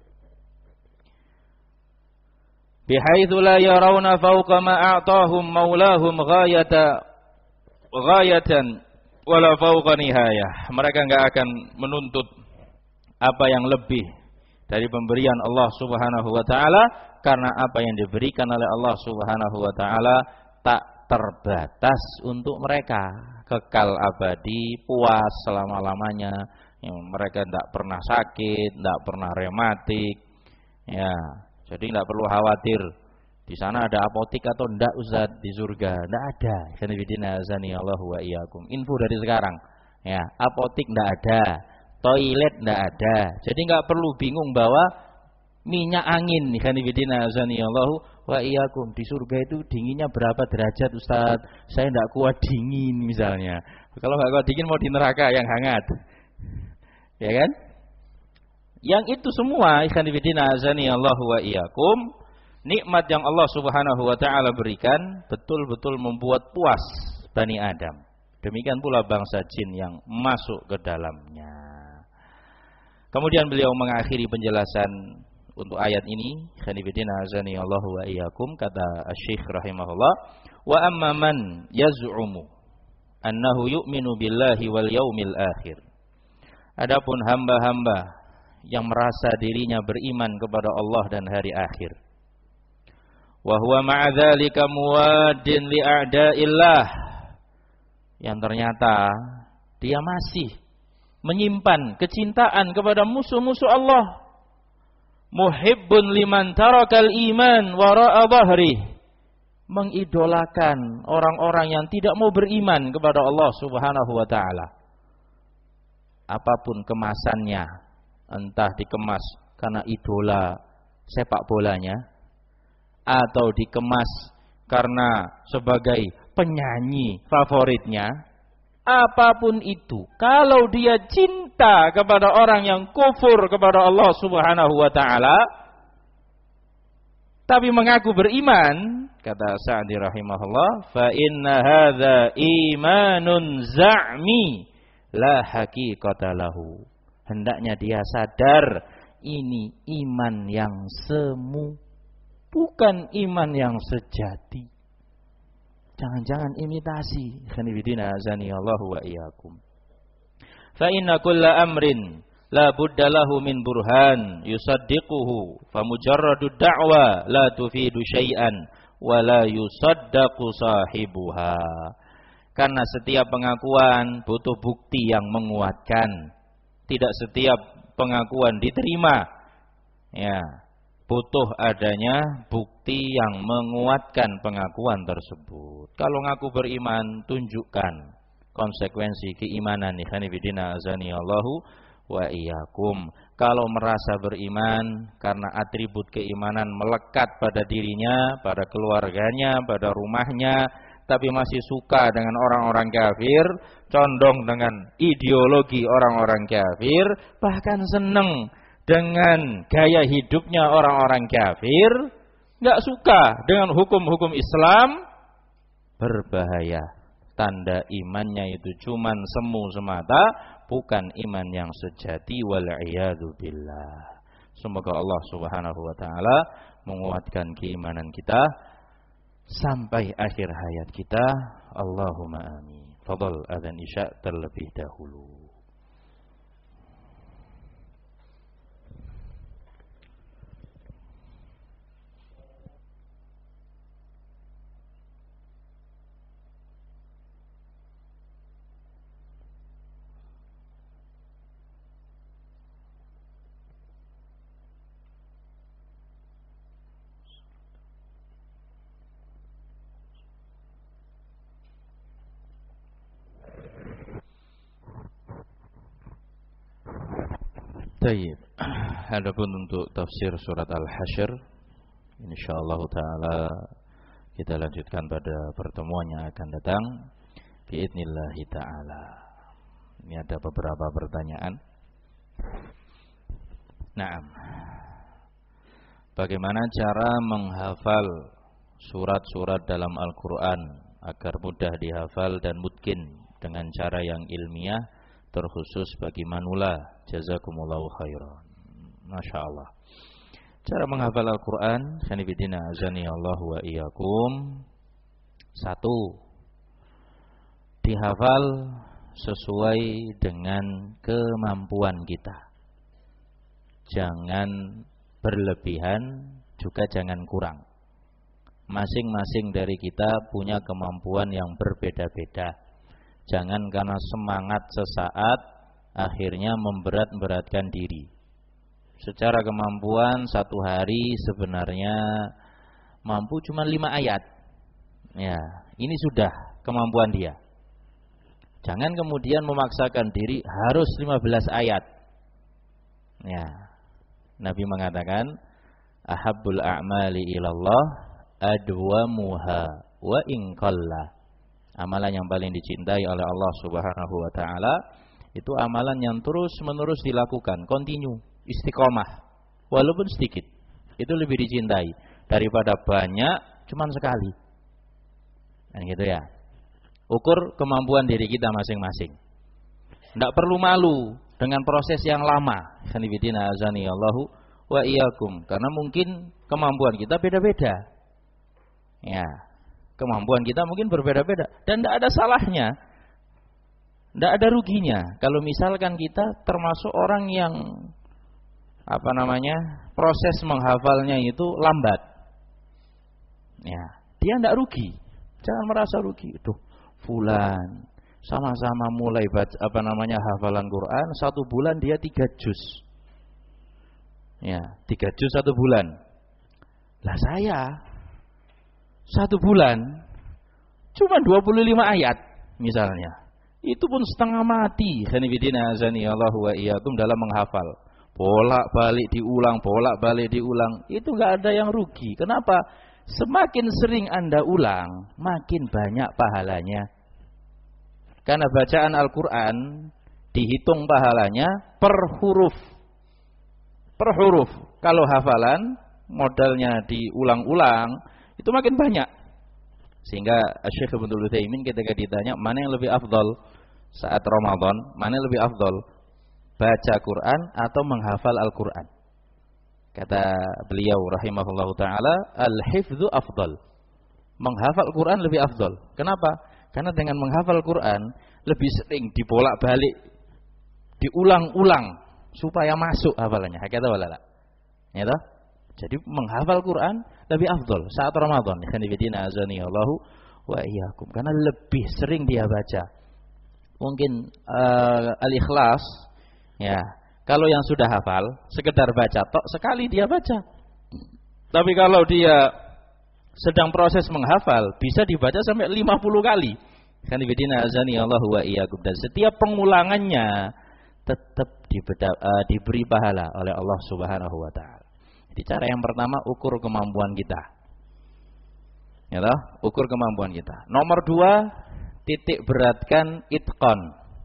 A: Bihaitsu la yarawna fawqa ma a'tahum maulahum ghayata ghayatan wala fawqa nihayah. Mereka enggak akan menuntut apa yang lebih dari pemberian Allah Subhanahu wa taala, karena apa yang diberikan oleh Allah Subhanahu wa taala tak terbatas untuk mereka, kekal abadi, puas selama-lamanya. Mereka tidak pernah sakit, tidak pernah rematik. Ya, jadi tidak perlu khawatir di sana ada apotik atau tidak, Ustaz, di surga. Tidak ada. Khanifidina azani Allahu wa iyyakum. Info dari sekarang. Ya, apotik tidak ada, toilet tidak ada. Jadi nggak perlu bingung bahwa minyak angin. Khanifidina azani Allahu wa iyyakum. Di surga itu dinginnya berapa derajat, Ustaz? Saya tidak kuat dingin misalnya. Kalau nggak kuat dingin mau di neraka yang hangat. Ya kan? Yang itu semua ikhwanifidina azani Allahu wa iyyakum, nikmat yang Allah Subhanahu wa taala berikan betul-betul membuat puas Bani Adam. Demikian pula bangsa jin yang masuk ke dalamnya. Kemudian beliau mengakhiri penjelasan untuk ayat ini, ikhwanifidina azani Allahu wa iyyakum, kata Asy-Syaikh rahimahullah, wa amma man yaz'umu annahu yu'minu billahi wal yaumil akhir. Adapun hamba-hamba yang merasa dirinya beriman kepada Allah dan hari akhir, wa huwa ma'a dzalika muwaddin li a'da'illah, yang ternyata dia masih menyimpan kecintaan kepada musuh-musuh Allah, muhibbun liman tarakal iman wara'a dhahri, mengidolakan orang-orang yang tidak mau beriman kepada Allah Subhanahu wa taala. Apapun kemasannya, entah dikemas karena idola sepak bolanya, atau dikemas karena sebagai penyanyi favoritnya, apapun itu, kalau dia cinta kepada orang yang kufur kepada Allah Subhanahu wa taala tapi mengaku beriman, kata Sa'di rahimahullah, fa inna hadza imanun za'mi la haqiqata lahu. Hendaknya dia sadar ini iman yang semu, bukan iman yang sejati. Jangan-jangan imitasi. Khanifidina azani Allahu wa iyyakum. Fa inna kulla amrin la budda lahu min burhan yusaddiquhu famujarradu da'wa la tufidu syai'an wa la yusaddaqu sahibuha. Karena setiap pengakuan butuh bukti yang menguatkan. Tidak setiap pengakuan diterima. Ya, butuh adanya bukti yang menguatkan pengakuan tersebut. Kalau ngaku beriman, tunjukkan konsekuensi keimanan. Ikhwanifidina azani Allahu wa iyyakum. Kalau merasa beriman karena atribut keimanan melekat pada dirinya, pada keluarganya, pada rumahnya, tapi masih suka dengan orang-orang kafir, condong dengan ideologi orang-orang kafir, bahkan seneng dengan gaya hidupnya orang-orang kafir, nggak suka dengan hukum-hukum Islam, berbahaya. Tanda imannya itu cuman semu semata, bukan iman yang sejati. Wal'iyadu billah. Semoga Allah subhanahu wa ta'ala menguatkan keimanan kita sampai akhir hayat kita. Allahumma amin. Fadal adzan isya terlebih dahulu. Baik, adapun untuk tafsir surat Al-Hasyr, insyaallah taala kita lanjutkan pada pertemuan yang akan datang biidznillah taala. Ini ada beberapa pertanyaan. Naam. Bagaimana cara menghafal surat-surat dalam Al-Qur'an agar mudah dihafal dan mungkin dengan cara yang ilmiah terkhusus bagi manula? Jazakumullahu khairan. Masya Allah. Cara menghafal Al-Quran, sanibidina azani Allah wa iyyakum. Satu, dihafal sesuai dengan kemampuan kita. Jangan berlebihan, juga jangan kurang. Masing-masing dari kita punya kemampuan yang berbeda-beda. Jangan karena semangat sesaat akhirnya memberat-beratkan diri. Secara kemampuan satu hari sebenarnya mampu cuma lima ayat. Ya, ini sudah kemampuan dia. Jangan kemudian memaksakan diri harus lima belas ayat. Ya. Nabi mengatakan, ahabbul a'mali ilallah adwamuha wa in qalla. Amalan yang paling dicintai oleh Allah Subhanahu wa taala itu amalan yang terus-menerus dilakukan, kontinu, istiqomah, walaupun sedikit. Itu lebih dicintai daripada banyak cuman sekali. Dan gitu ya. Ukur kemampuan diri kita masing-masing. Tidak perlu malu dengan proses yang lama. Sanibidina azani Allahu wa iyyakum. Karena mungkin kemampuan kita beda-beda. Ya, kemampuan kita mungkin berbeda-beda dan tidak ada salahnya. Tidak ada ruginya kalau misalkan kita termasuk orang yang apa namanya proses menghafalnya itu lambat. Ya, dia tidak rugi. Jangan merasa rugi. Tuh, fulan sama-sama mulai baca apa namanya hafalan Quran satu bulan dia tiga juz. Ya, tiga juz satu bulan. Lah saya satu bulan cuma dua puluh lima ayat misalnya. Itu pun setengah mati. Sanibidina azani Allahu wa iyyakum dalam menghafal. Bolak-balik diulang, bolak-balik diulang. Itu enggak ada yang rugi. Kenapa? Semakin sering Anda ulang, makin banyak pahalanya. Karena bacaan Al-Qur'an dihitung pahalanya per huruf. Per huruf. Kalau hafalan modalnya diulang-ulang, itu makin banyak. Sehingga Syekh Ibnu Utsaimin ketika ditanya mana yang lebih afdal saat Ramadan, mana yang lebih afdal, baca Quran atau menghafal Al-Quran? Kata beliau rahimahullahu taala, al-hifdzu afdal. Menghafal Quran lebih afdal. Kenapa? Karena dengan menghafal Quran lebih sering dibolak-balik, diulang-ulang. supaya masuk hafalannya. Hakata wala la? Ya toh? Jadi menghafal Quran lebih afdol saat Ramadan. Khanifidina azani Allahu wa iyyakum. Karena lebih sering dia baca. Mungkin uh, Al-Ikhlas ya. Kalau yang sudah hafal, sekedar baca tok sekali dia baca. Tapi kalau dia sedang proses menghafal, bisa dibaca sampai lima puluh kali. Khanifidina azani Allahu wa iyyakum. Dan setiap pengulangannya tetap dibeda, uh, diberi pahala oleh Allah Subhanahu wa taala. Jadi cara yang pertama ukur kemampuan kita. Ya toh? Ukur kemampuan kita. Nomor dua, titik beratkan itqan.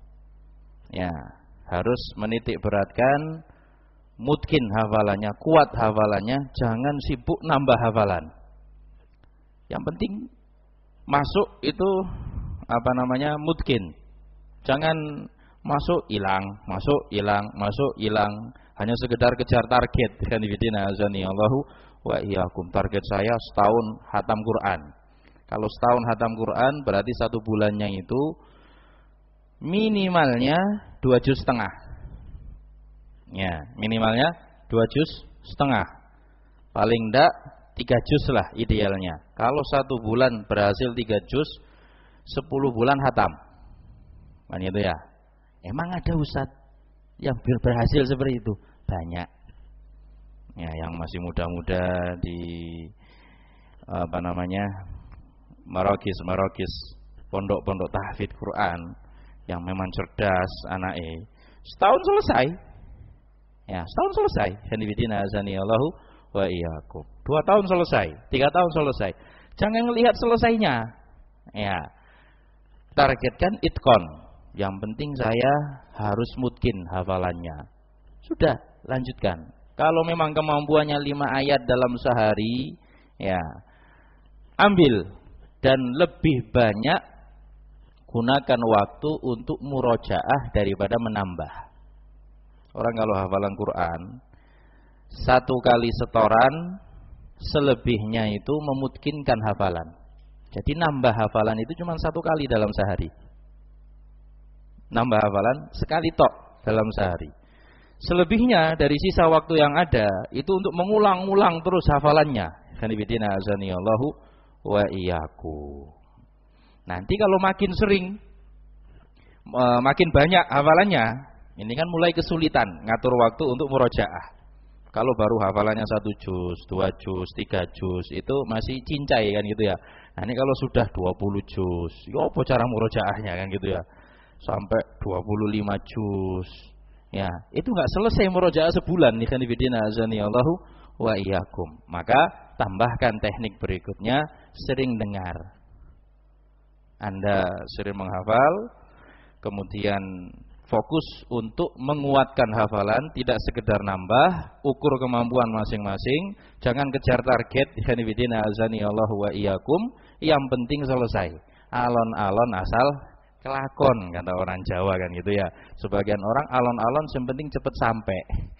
A: Ya, harus menitik beratkan mungkin hafalannya, kuat hafalannya, jangan sibuk nambah hafalan. Yang penting masuk itu apa namanya? Mungkin. Jangan masuk hilang, masuk hilang, masuk hilang. Hanya sekedar kejar target. Khanifidina azani Allahu wa iyyakum. Target saya setahun hatam Quran. Kalau setahun hatam Quran berarti satu bulannya itu minimalnya dua juz setengah. Ya, minimalnya dua juz setengah. Paling enggak tiga juz lah idealnya. Kalau satu bulan berhasil tiga juz, sepuluh bulan hatam. Kan itu ya. Emang ada ustadz yang berhasil seperti itu? Banyak. Ya, yang masih muda-muda di apa namanya? Marokis-marokis, pondok-pondok tahfidz Quran yang memang cerdas anaknya, setahun selesai. Ya, setahun selesai. Khanifidina azani Allahu wa iyyakum. Dua tahun selesai, tiga tahun selesai. Jangan melihat selesainya. Ya. Targetkan itqan. Yang penting saya harus mungkin hafalannya. Sudah, lanjutkan. Kalau memang kemampuannya lima ayat dalam sehari, ya ambil dan lebih banyak gunakan waktu untuk murojaah daripada menambah. Orang kalau hafalan Quran satu kali setoran, selebihnya itu memungkinkan hafalan. Jadi nambah hafalan itu cuma satu kali dalam sehari. Nambah hafalan sekali tok dalam sehari. Selebihnya dari sisa waktu yang ada itu untuk mengulang-ulang terus hafalannya. Khanifidina azani Allahu wa iyyakum. Nanti kalau makin sering, makin banyak hafalannya, ini kan mulai kesulitan ngatur waktu untuk murojaah. Kalau baru hafalannya satu juz, dua juz, tiga juz, itu masih cincai kan gitu ya. Nah ini kalau sudah dua puluh juz, ya apa cara murojaahnya kan gitu ya. Sampai dua puluh lima juz. Ya, itu enggak selesai murojaah sebulan nih khanifidina azani Allahu wa iyyakum. Maka tambahkan teknik berikutnya, sering dengar. Anda sering menghafal, kemudian fokus untuk menguatkan hafalan, tidak sekedar nambah, ukur kemampuan masing-masing, jangan kejar target khanifidina azani Allahu wa iyyakum, yang penting selesai. Alon-alon asal kelakon kata orang Jawa kan gitu ya. Sebagian orang alon-alon yang penting cepat sampai.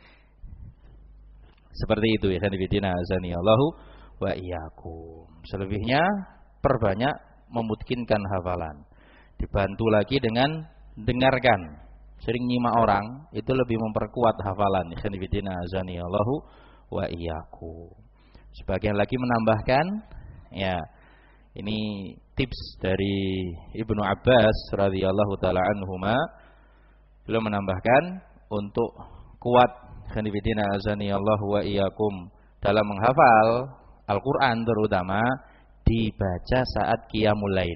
A: Seperti itu ya khanifidina azani Allahu wa iyyakum. Selebihnya perbanyak memungkinkan hafalan. Dibantu lagi dengan dengarkan. Sering nyimak orang itu lebih memperkuat hafalan. Khanifidina azani Allahu wa iyyakum. Sebagian lagi menambahkan ya, ini tips dari Ibnu Abbas radhiyallahu taala anhuma. Beliau menambahkan untuk kuat khanifidina azani Allahu wa iyyakum dalam menghafal Al-Qur'an terutama dibaca saat qiyamul lail.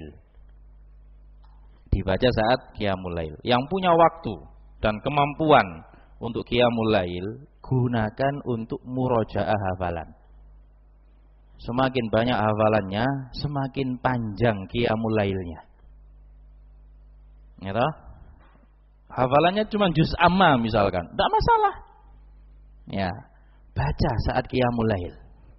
A: Dibaca saat qiyamul lail. Yang punya waktu dan kemampuan untuk qiyamul lail, gunakan untuk murojaah hafalan. Semakin banyak hafalannya, semakin panjang qiyamul lailnya. Ya toh? Hafalannya cuma juz amma misalkan, tidak masalah. Ya, baca saat qiyamul lail.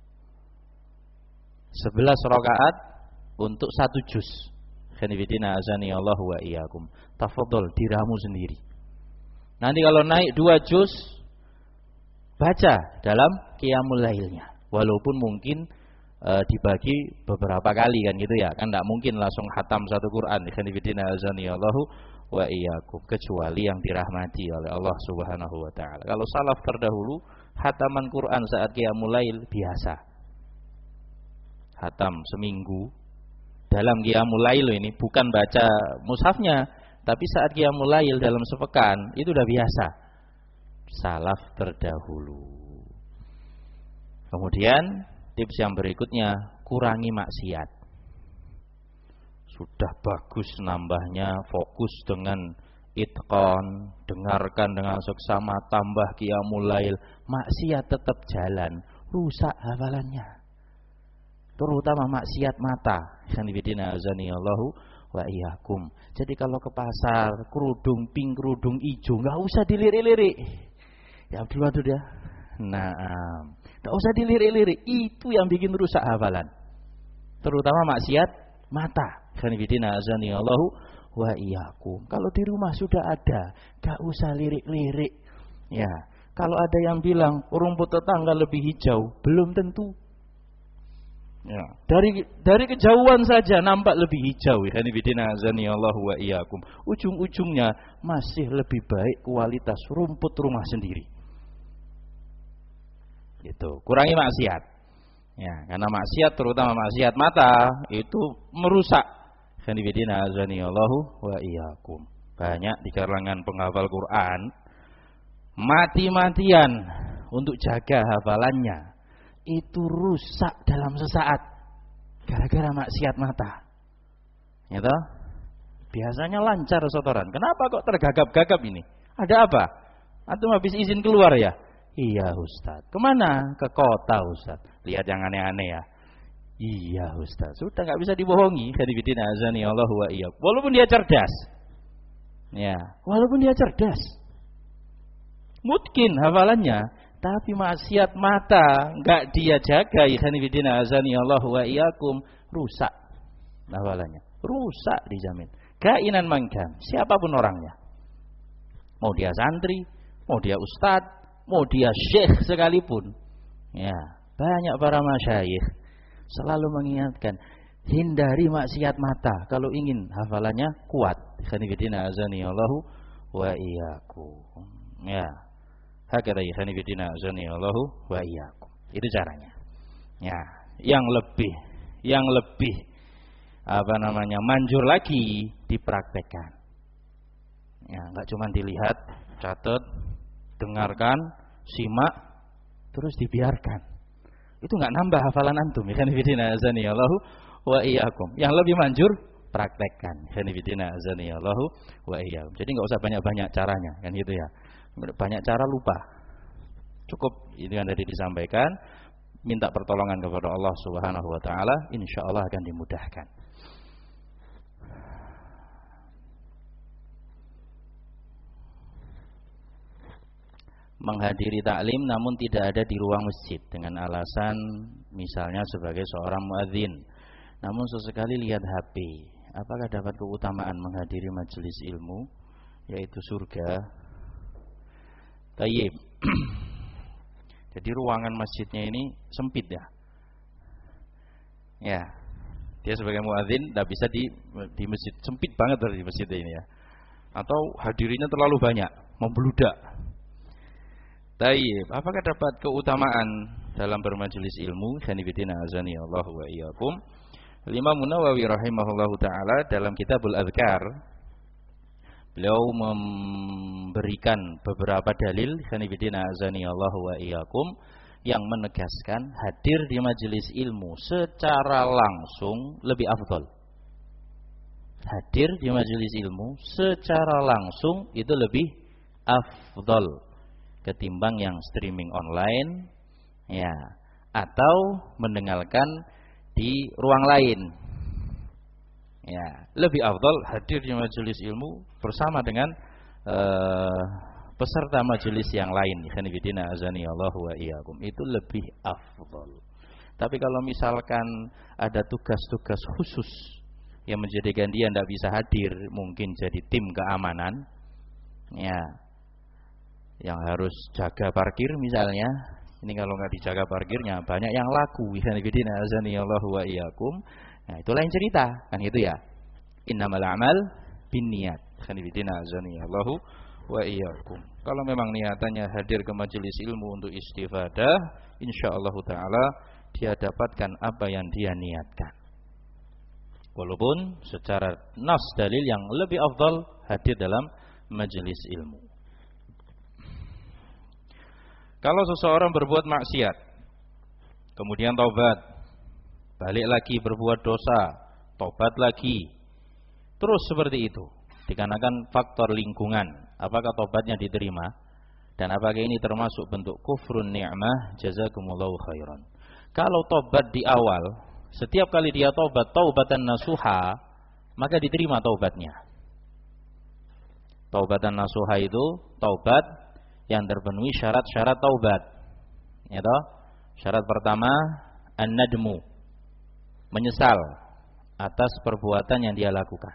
A: sebelas rakaat untuk satu juz. Khanifidina azani Allahu wa iyyakum. Tafadhol diramu sendiri. Nanti kalau naik dua juz, baca dalam qiyamul lailnya. Walaupun mungkin e, dibagi beberapa kali kan gitu ya. Kan tidak mungkin langsung khatam satu Quran. Khanifidina azani Allahu wa iyyakum, kecuali yang dirahmati oleh Allah Subhanahu wa taala. Kalau salaf terdahulu khataman Quran saat qiyamul lail biasa. Khatam seminggu dalam qiyamul lail ini, bukan baca mushafnya, tapi saat qiyamul lail dalam sepekan itu udah biasa. Salaf terdahulu. Kemudian tips yang berikutnya, kurangi maksiat. Sudah bagus nambahnya, fokus dengan itqan, dengarkan dengan seksama, tambah qiyamul lail, maksiat tetap jalan, rusak hafalannya. Terutama maksiat mata. Sanibidina azanillahu wa iyyakum. Jadi kalau ke pasar, kerudung pink, kerudung hijau, enggak usah dilirik-lirik. Ya Abdul Wadud ya. Nah, enggak usah dilirik-lirik, itu yang bikin rusak hafalan. Terutama maksiat mata. Sanibidina azanillahu wa iyyakum. Kalau di rumah sudah ada, enggak usah lirik-lirik. Ya, kalau ada yang bilang rumput tetangga lebih hijau, belum tentu. Ya, dari dari kejauhan saja nampak lebih hijau. Sanibidina azanillahu wa iyyakum. Ujung-ujungnya masih lebih baik kualitas rumput rumah sendiri. Gitu. Kurangi maksiat. Ya, karena maksiat, terutama maksiat mata, itu merusak. Sanibidina azanillahu wa iyyakum. Banyak di kalangan penghafal Quran mati-matian untuk jaga hafalannya, itu rusak dalam sesaat gara-gara maksiat mata. Ya toh? Biasanya lancar setoran. Kenapa kok tergagap-gagap ini? Ada apa? Antum habis izin keluar ya? Iya Ustaz. Kemana? Ke kota Ustaz. Lihat yang aneh-aneh ya. Iya Ustaz. Sudah nggak bisa dibohongi. Sanibidina azanillahu wa iyyakum. Walaupun dia cerdas. Ya, walaupun dia cerdas. Mungkin hafalannya, tapi maksiat mata nggak dia jaga. Sanibidina azanillahu wa iyyakum, rusak hafalannya. Rusak dijamin. Kainan mangkan, siapapun orangnya. Mau dia santri, mau dia ustadz, mau dia syekh sekalipun. Ya, banyak para masyayikh selalu mengingatkan, hindari maksiat mata kalau ingin hafalannya kuat. Sanibidina azanillahu wa iyyakum. Ya. Hakada sanibidina azanillahu wa iyyakum. Itu caranya. Ya, yang lebih yang lebih apa namanya? manjur lagi dipraktekkan. Ya, enggak cuma dilihat, catat, dengarkan, simak, terus dibiarkan. Itu enggak nambah hafalan antum. Sanibidina azanillahu wa iyyakum. Yang lebih manjur praktekkan. Sanibidina azanillahu wa iyyakum. Jadi enggak usah banyak-banyak caranya, kan gitu ya. Banyak cara lupa. Cukup itu yang tadi disampaikan, minta pertolongan kepada Allah Subhanahu wa taala, insyaallah akan dimudahkan. Menghadiri taklim namun tidak ada di ruang masjid dengan alasan misalnya sebagai seorang muadzin, namun sesekali lihat H P, apakah dapat keutamaan menghadiri majelis ilmu yaitu surga? Tayyib. Jadi ruangan masjidnya ini sempit ya. Ya. Dia sebagai muadzin tidak bisa di di masjid, sempit banget dari masjid ini ya. Atau hadirinya terlalu banyak, membludak. Tayyib, apakah dapat keutamaan dalam bermajelis ilmu? Sanibidina azanillahu wa iyyakum. Imam Nawawi rahimahullahu taala dalam Kitabul Adzkar, beliau memberikan beberapa dalil sanibidina azanillahu wa iyyakum yang menegaskan hadir di majelis ilmu secara langsung lebih afdal. Hadir di majelis ilmu secara langsung itu lebih afdal ketimbang yang streaming online ya, atau mendengarkan di ruang lain. Ya, lebih afdal hadir di majelis ilmu bersama dengan uh, peserta majelis yang lain. Sanibidina azanillahu wa iyyakum. Itu lebih afdal. Tapi kalau misalkan ada tugas-tugas khusus yang menjadikan dia tidak bisa hadir, mungkin jadi tim keamanan, ya, yang harus jaga parkir misalnya. Ini kalau nggak dijaga parkirnya banyak yang laku. Sanibidina azanillahu wa iyyakum. Nah, itu lain cerita, kan gitu ya. Innamal a'mal binniyat. Khanifidina azani Allahu wa iyyakum. Kalau memang niatannya hadir ke majelis ilmu untuk istifadah, insyaallah taala dia dapatkan apa yang dia niatkan. Walaupun secara nas dalil yang lebih afdal hadir dalam majelis ilmu. Kalau seseorang berbuat maksiat, kemudian taubat, balik lagi berbuat dosa, taubat lagi, terus seperti itu, dikarenakan faktor lingkungan, apakah taubatnya diterima? Dan apakah ini termasuk bentuk kufrun ni'mah? Jazakumullahu khairan. Kalau taubat di awal, setiap kali dia taubat, taubatan nasuha, maka diterima taubatnya. Taubatan nasuha itu taubat yang terpenuhi syarat-syarat taubat. Ya toh? Syarat pertama, an-nadmu, menyesal atas perbuatan yang dia lakukan.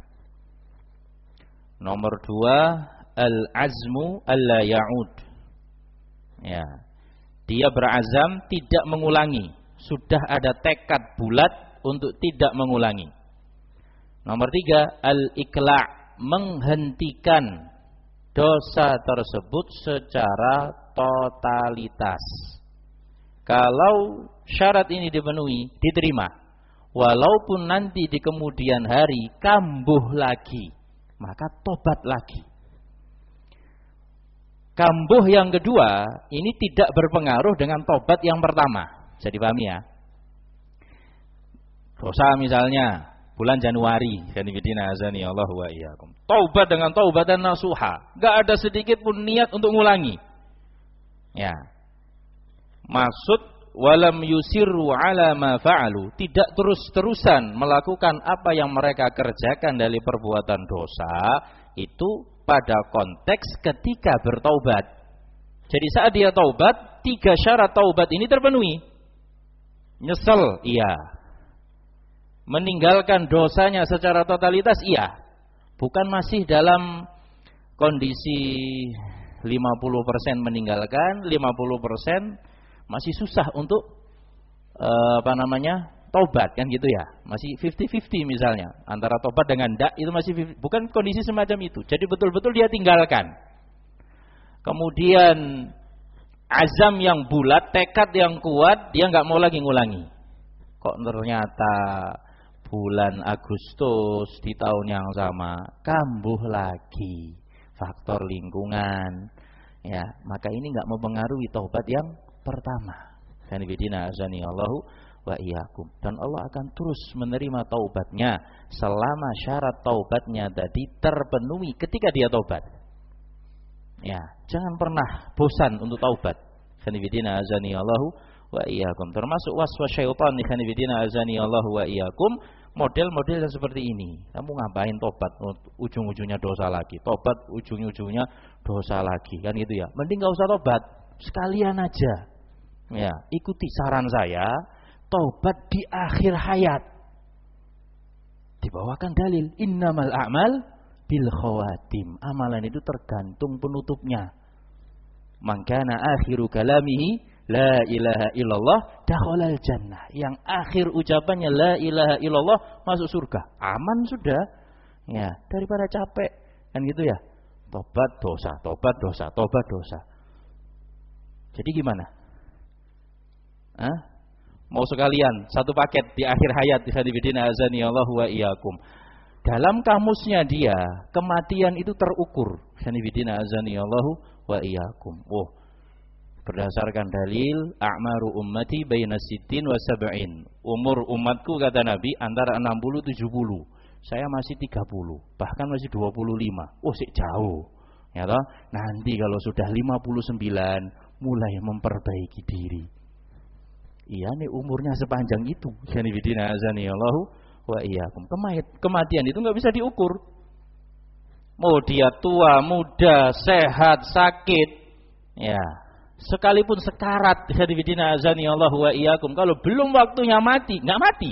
A: Nomor dua, al-azmu alla ya'ud. Ya. Dia berazam tidak mengulangi. Sudah ada tekad bulat untuk tidak mengulangi. Nomor tiga, al-ikla', menghentikan dosa tersebut secara totalitas. Kalau syarat ini dipenuhi, diterima. Walaupun nanti di kemudian hari kambuh lagi, maka tobat lagi. Kambuh yang kedua ini tidak berpengaruh dengan tobat yang pertama. Bisa dipahami ya? Dosa misalnya bulan Januari, khanifidina azani Allah wa iyyakum. Taubat dengan taubatan nasuha, enggak ada sedikit pun niat untuk ngulangi. Ya. Maksud walam yusirru ala ma fa'alu, tidak terus-terusan melakukan apa yang mereka kerjakan dari perbuatan dosa, itu pada konteks ketika bertaubat. Jadi saat dia taubat, tiga syarat taubat ini terpenuhi. Nyesel, iya. Meninggalkan dosanya secara totalitas, iya. Bukan masih dalam kondisi lima puluh persen meninggalkan, lima puluh persen masih susah untuk uh, apa namanya taubat, kan gitu ya. Masih fifty fifty misalnya, antara taubat dengan dak itu masih lima puluh, bukan kondisi semacam itu. Jadi betul-betul dia tinggalkan. Kemudian azam yang bulat, tekad yang kuat, dia nggak mau lagi ngulangi. Kok ternyata bulan Agustus di tahun yang sama kambuh lagi, faktor lingkungan, ya, maka ini nggak mempengaruhi taubat yang pertama. Khanifidina azani Allahu wa iyyakum. Dan Allah akan terus menerima taubatnya selama syarat taubatnya tadi terpenuhi ketika dia taubat. Ya, jangan pernah bosan untuk taubat. Khanifidina azani Allahu wa iyyakum. Termasuk waswas syaitan, khanifidina azani Allahu wa iyyakum, model-model yang seperti ini. Kamu ngapain tobat, ujung-ujungnya dosa lagi. Tobat ujung-ujungnya dosa lagi, kan gitu ya. Mending enggak usah tobat, sekalian aja. Ya, ikuti saran saya, taubat di akhir hayat. Dibawakan dalil, innamal a'mal bil khawatim. Amalan itu tergantung penutupnya. Man kana akhiru kalamihi la ilaha illallah dakhalal jannah. Yang akhir ucapannya la ilaha illallah masuk surga. Aman sudah. Ya, daripada capek, kan gitu ya. Tobat dosa, tobat dosa, tobat dosa. Jadi gimana? Hah? Mau sekalian satu paket di akhir hayat, hadirin azani Allah wa iyyakum. Dalam kamusnya dia, kematian itu terukur. Hadirin azani Allah wa iyyakum. Oh, berdasarkan dalil a'maru ummati baina sittin wa sab'in. Umur umatku kata Nabi antara enam puluh tujuh puluh. Saya masih tiga puluh, bahkan masih dua puluh lima. Oh, sik jauh. Ya toh? Nanti kalau sudah lima puluh sembilan mulai memperbaiki diri. Iya nih umurnya sepanjang itu. Janibidina azani Allahu wa iyyakum. Kematian itu nggak bisa diukur. Mau dia tua, muda, sehat, sakit, ya, sekalipun sekarat, janibidina azani Allahu wa iyyakum. Kalau belum waktunya mati, nggak mati.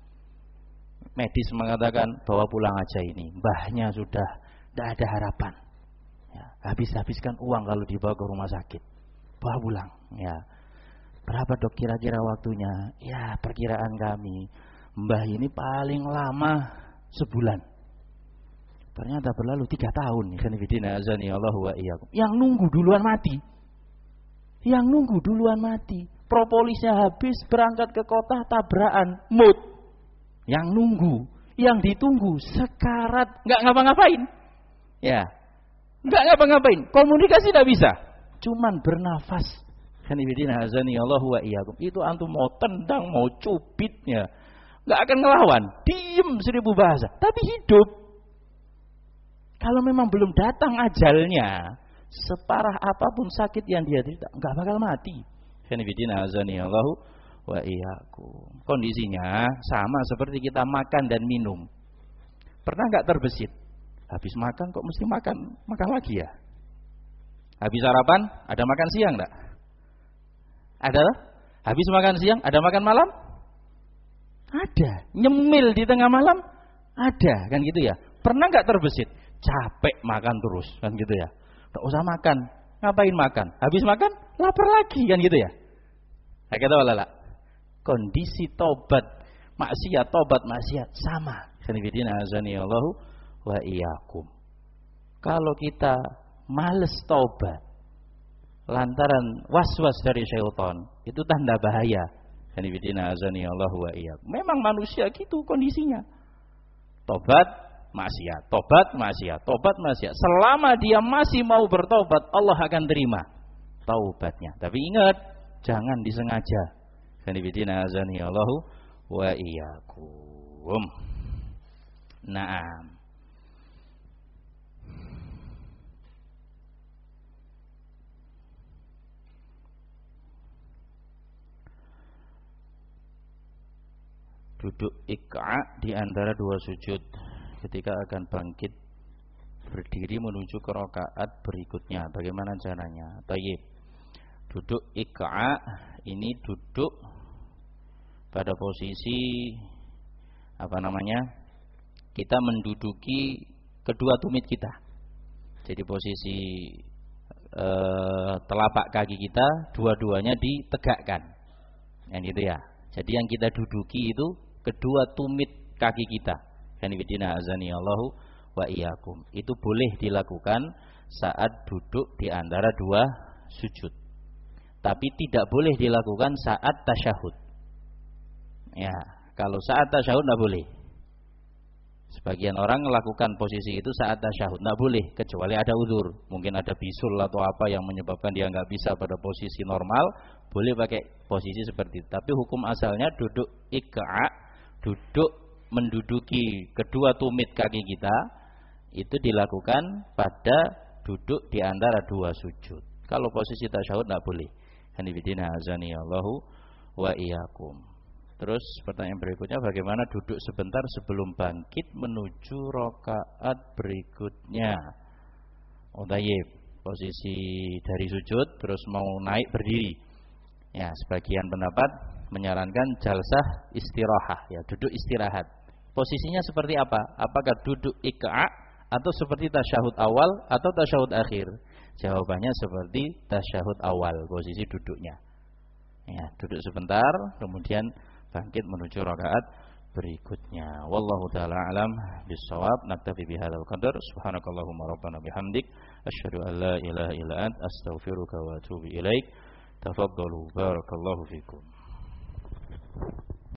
A: Medis mengatakan bawa pulang aja ini. Mbahnya sudah tidak ada harapan. Ya, habis-habiskan uang kalau dibawa ke rumah sakit. Bawa pulang. Ya. Berapa dok kira-kira waktunya? Ya, perkiraan kami mbah ini paling lama sebulan.
B: Ternyata berlalu tiga tahun. Yang nunggu duluan mati. Yang nunggu duluan mati. Propolisnya habis, berangkat ke kota, tabrakan, mood. Yang nunggu, yang ditunggu sekarat, nggak ngapa-ngapain. Ya, nggak ngapa-ngapain. Komunikasi tidak bisa. Cuman bernafas. Itu antum mau tendang, mau cubitnya, nggak akan ngelawan. Diem seribu bahasa, tapi hidup. Kalau memang belum datang ajalnya, separah apapun sakit yang dia derita, nggak bakal mati. Kondisinya sama seperti kita makan dan minum. Pernah nggak terbesit? Habis makan kok mesti makan, makan lagi ya? Habis sarapan ada makan siang enggak? Ada? Habis makan siang ada makan malam? Ada. Nyemil di tengah malam? Ada, kan gitu ya. Pernah nggak terbesit? Capek makan terus, kan gitu ya. Nggak usah makan. Ngapain makan? Habis makan lapar lagi, kan gitu ya. Nah, kata walala. Kondisi tobat maksiat, tobat maksiat sama. Sanibidina azanillahu wa iyyakum. Kalau kita males tobat lantaran was-was dari syaitan, itu tanda bahaya. Sanibidina azanillahu wa iyyakum. Memang manusia gitu kondisinya. Tobat maksiat, tobat maksiat, tobat maksiat. Selama dia masih mau bertobat, Allah akan terima taubatnya. Tapi ingat, jangan disengaja. Sanibidina azanillahu wa iyyakum. Naam. Duduk ik'a di antara dua sujud ketika akan bangkit berdiri menuju ke rakaat berikutnya. Bagaimana caranya? Tayyib. Duduk ik'a ini duduk pada posisi apa namanya? Kita menduduki kedua tumit kita. Jadi posisi e, telapak kaki kita dua-duanya ditegakkan. Yang gitu ya. Jadi yang kita duduki itu kedua tumit kaki kita. Kanibidina azani Allahu wa iyyakum. Itu boleh dilakukan saat duduk di antara dua sujud. Tapi tidak boleh dilakukan saat tasyahud. Ya, kalau saat tasyahud tidak boleh. Sebagian orang melakukan posisi itu saat tasyahud, tidak boleh kecuali ada uzur. Mungkin ada bisul atau apa yang menyebabkan dia nggak bisa pada posisi normal, boleh pakai posisi seperti itu. Tapi hukum asalnya duduk ik'a, duduk menduduki kedua tumit kaki kita, itu dilakukan pada duduk di antara dua sujud. Kalau posisi tasyahud tidak boleh. Hanifidina azani Allahu wa iyyakum. Terus pertanyaan berikutnya, bagaimana duduk sebentar sebelum bangkit menuju rakaat berikutnya? Oh tayyib, posisi dari sujud terus mau naik berdiri. Ya, sebagian pendapat menyarankan jalsah istirahah, ya, duduk istirahat. Posisinya seperti apa? Apakah duduk ik'a atau seperti tasyahud awal atau tasyahud akhir? Jawabannya seperti tasyahud awal, posisi duduknya. Ya, duduk sebentar kemudian bangkit menuju rakaat berikutnya. Wallahu taala alam bissawab. Naktafi bihadzal qadar. Subhanakallahumma rabbana bihamdik asyhadu an la ilaha illa ant astaghfiruka wa atubu ilaik. Tafaddalu barakallahu fikum.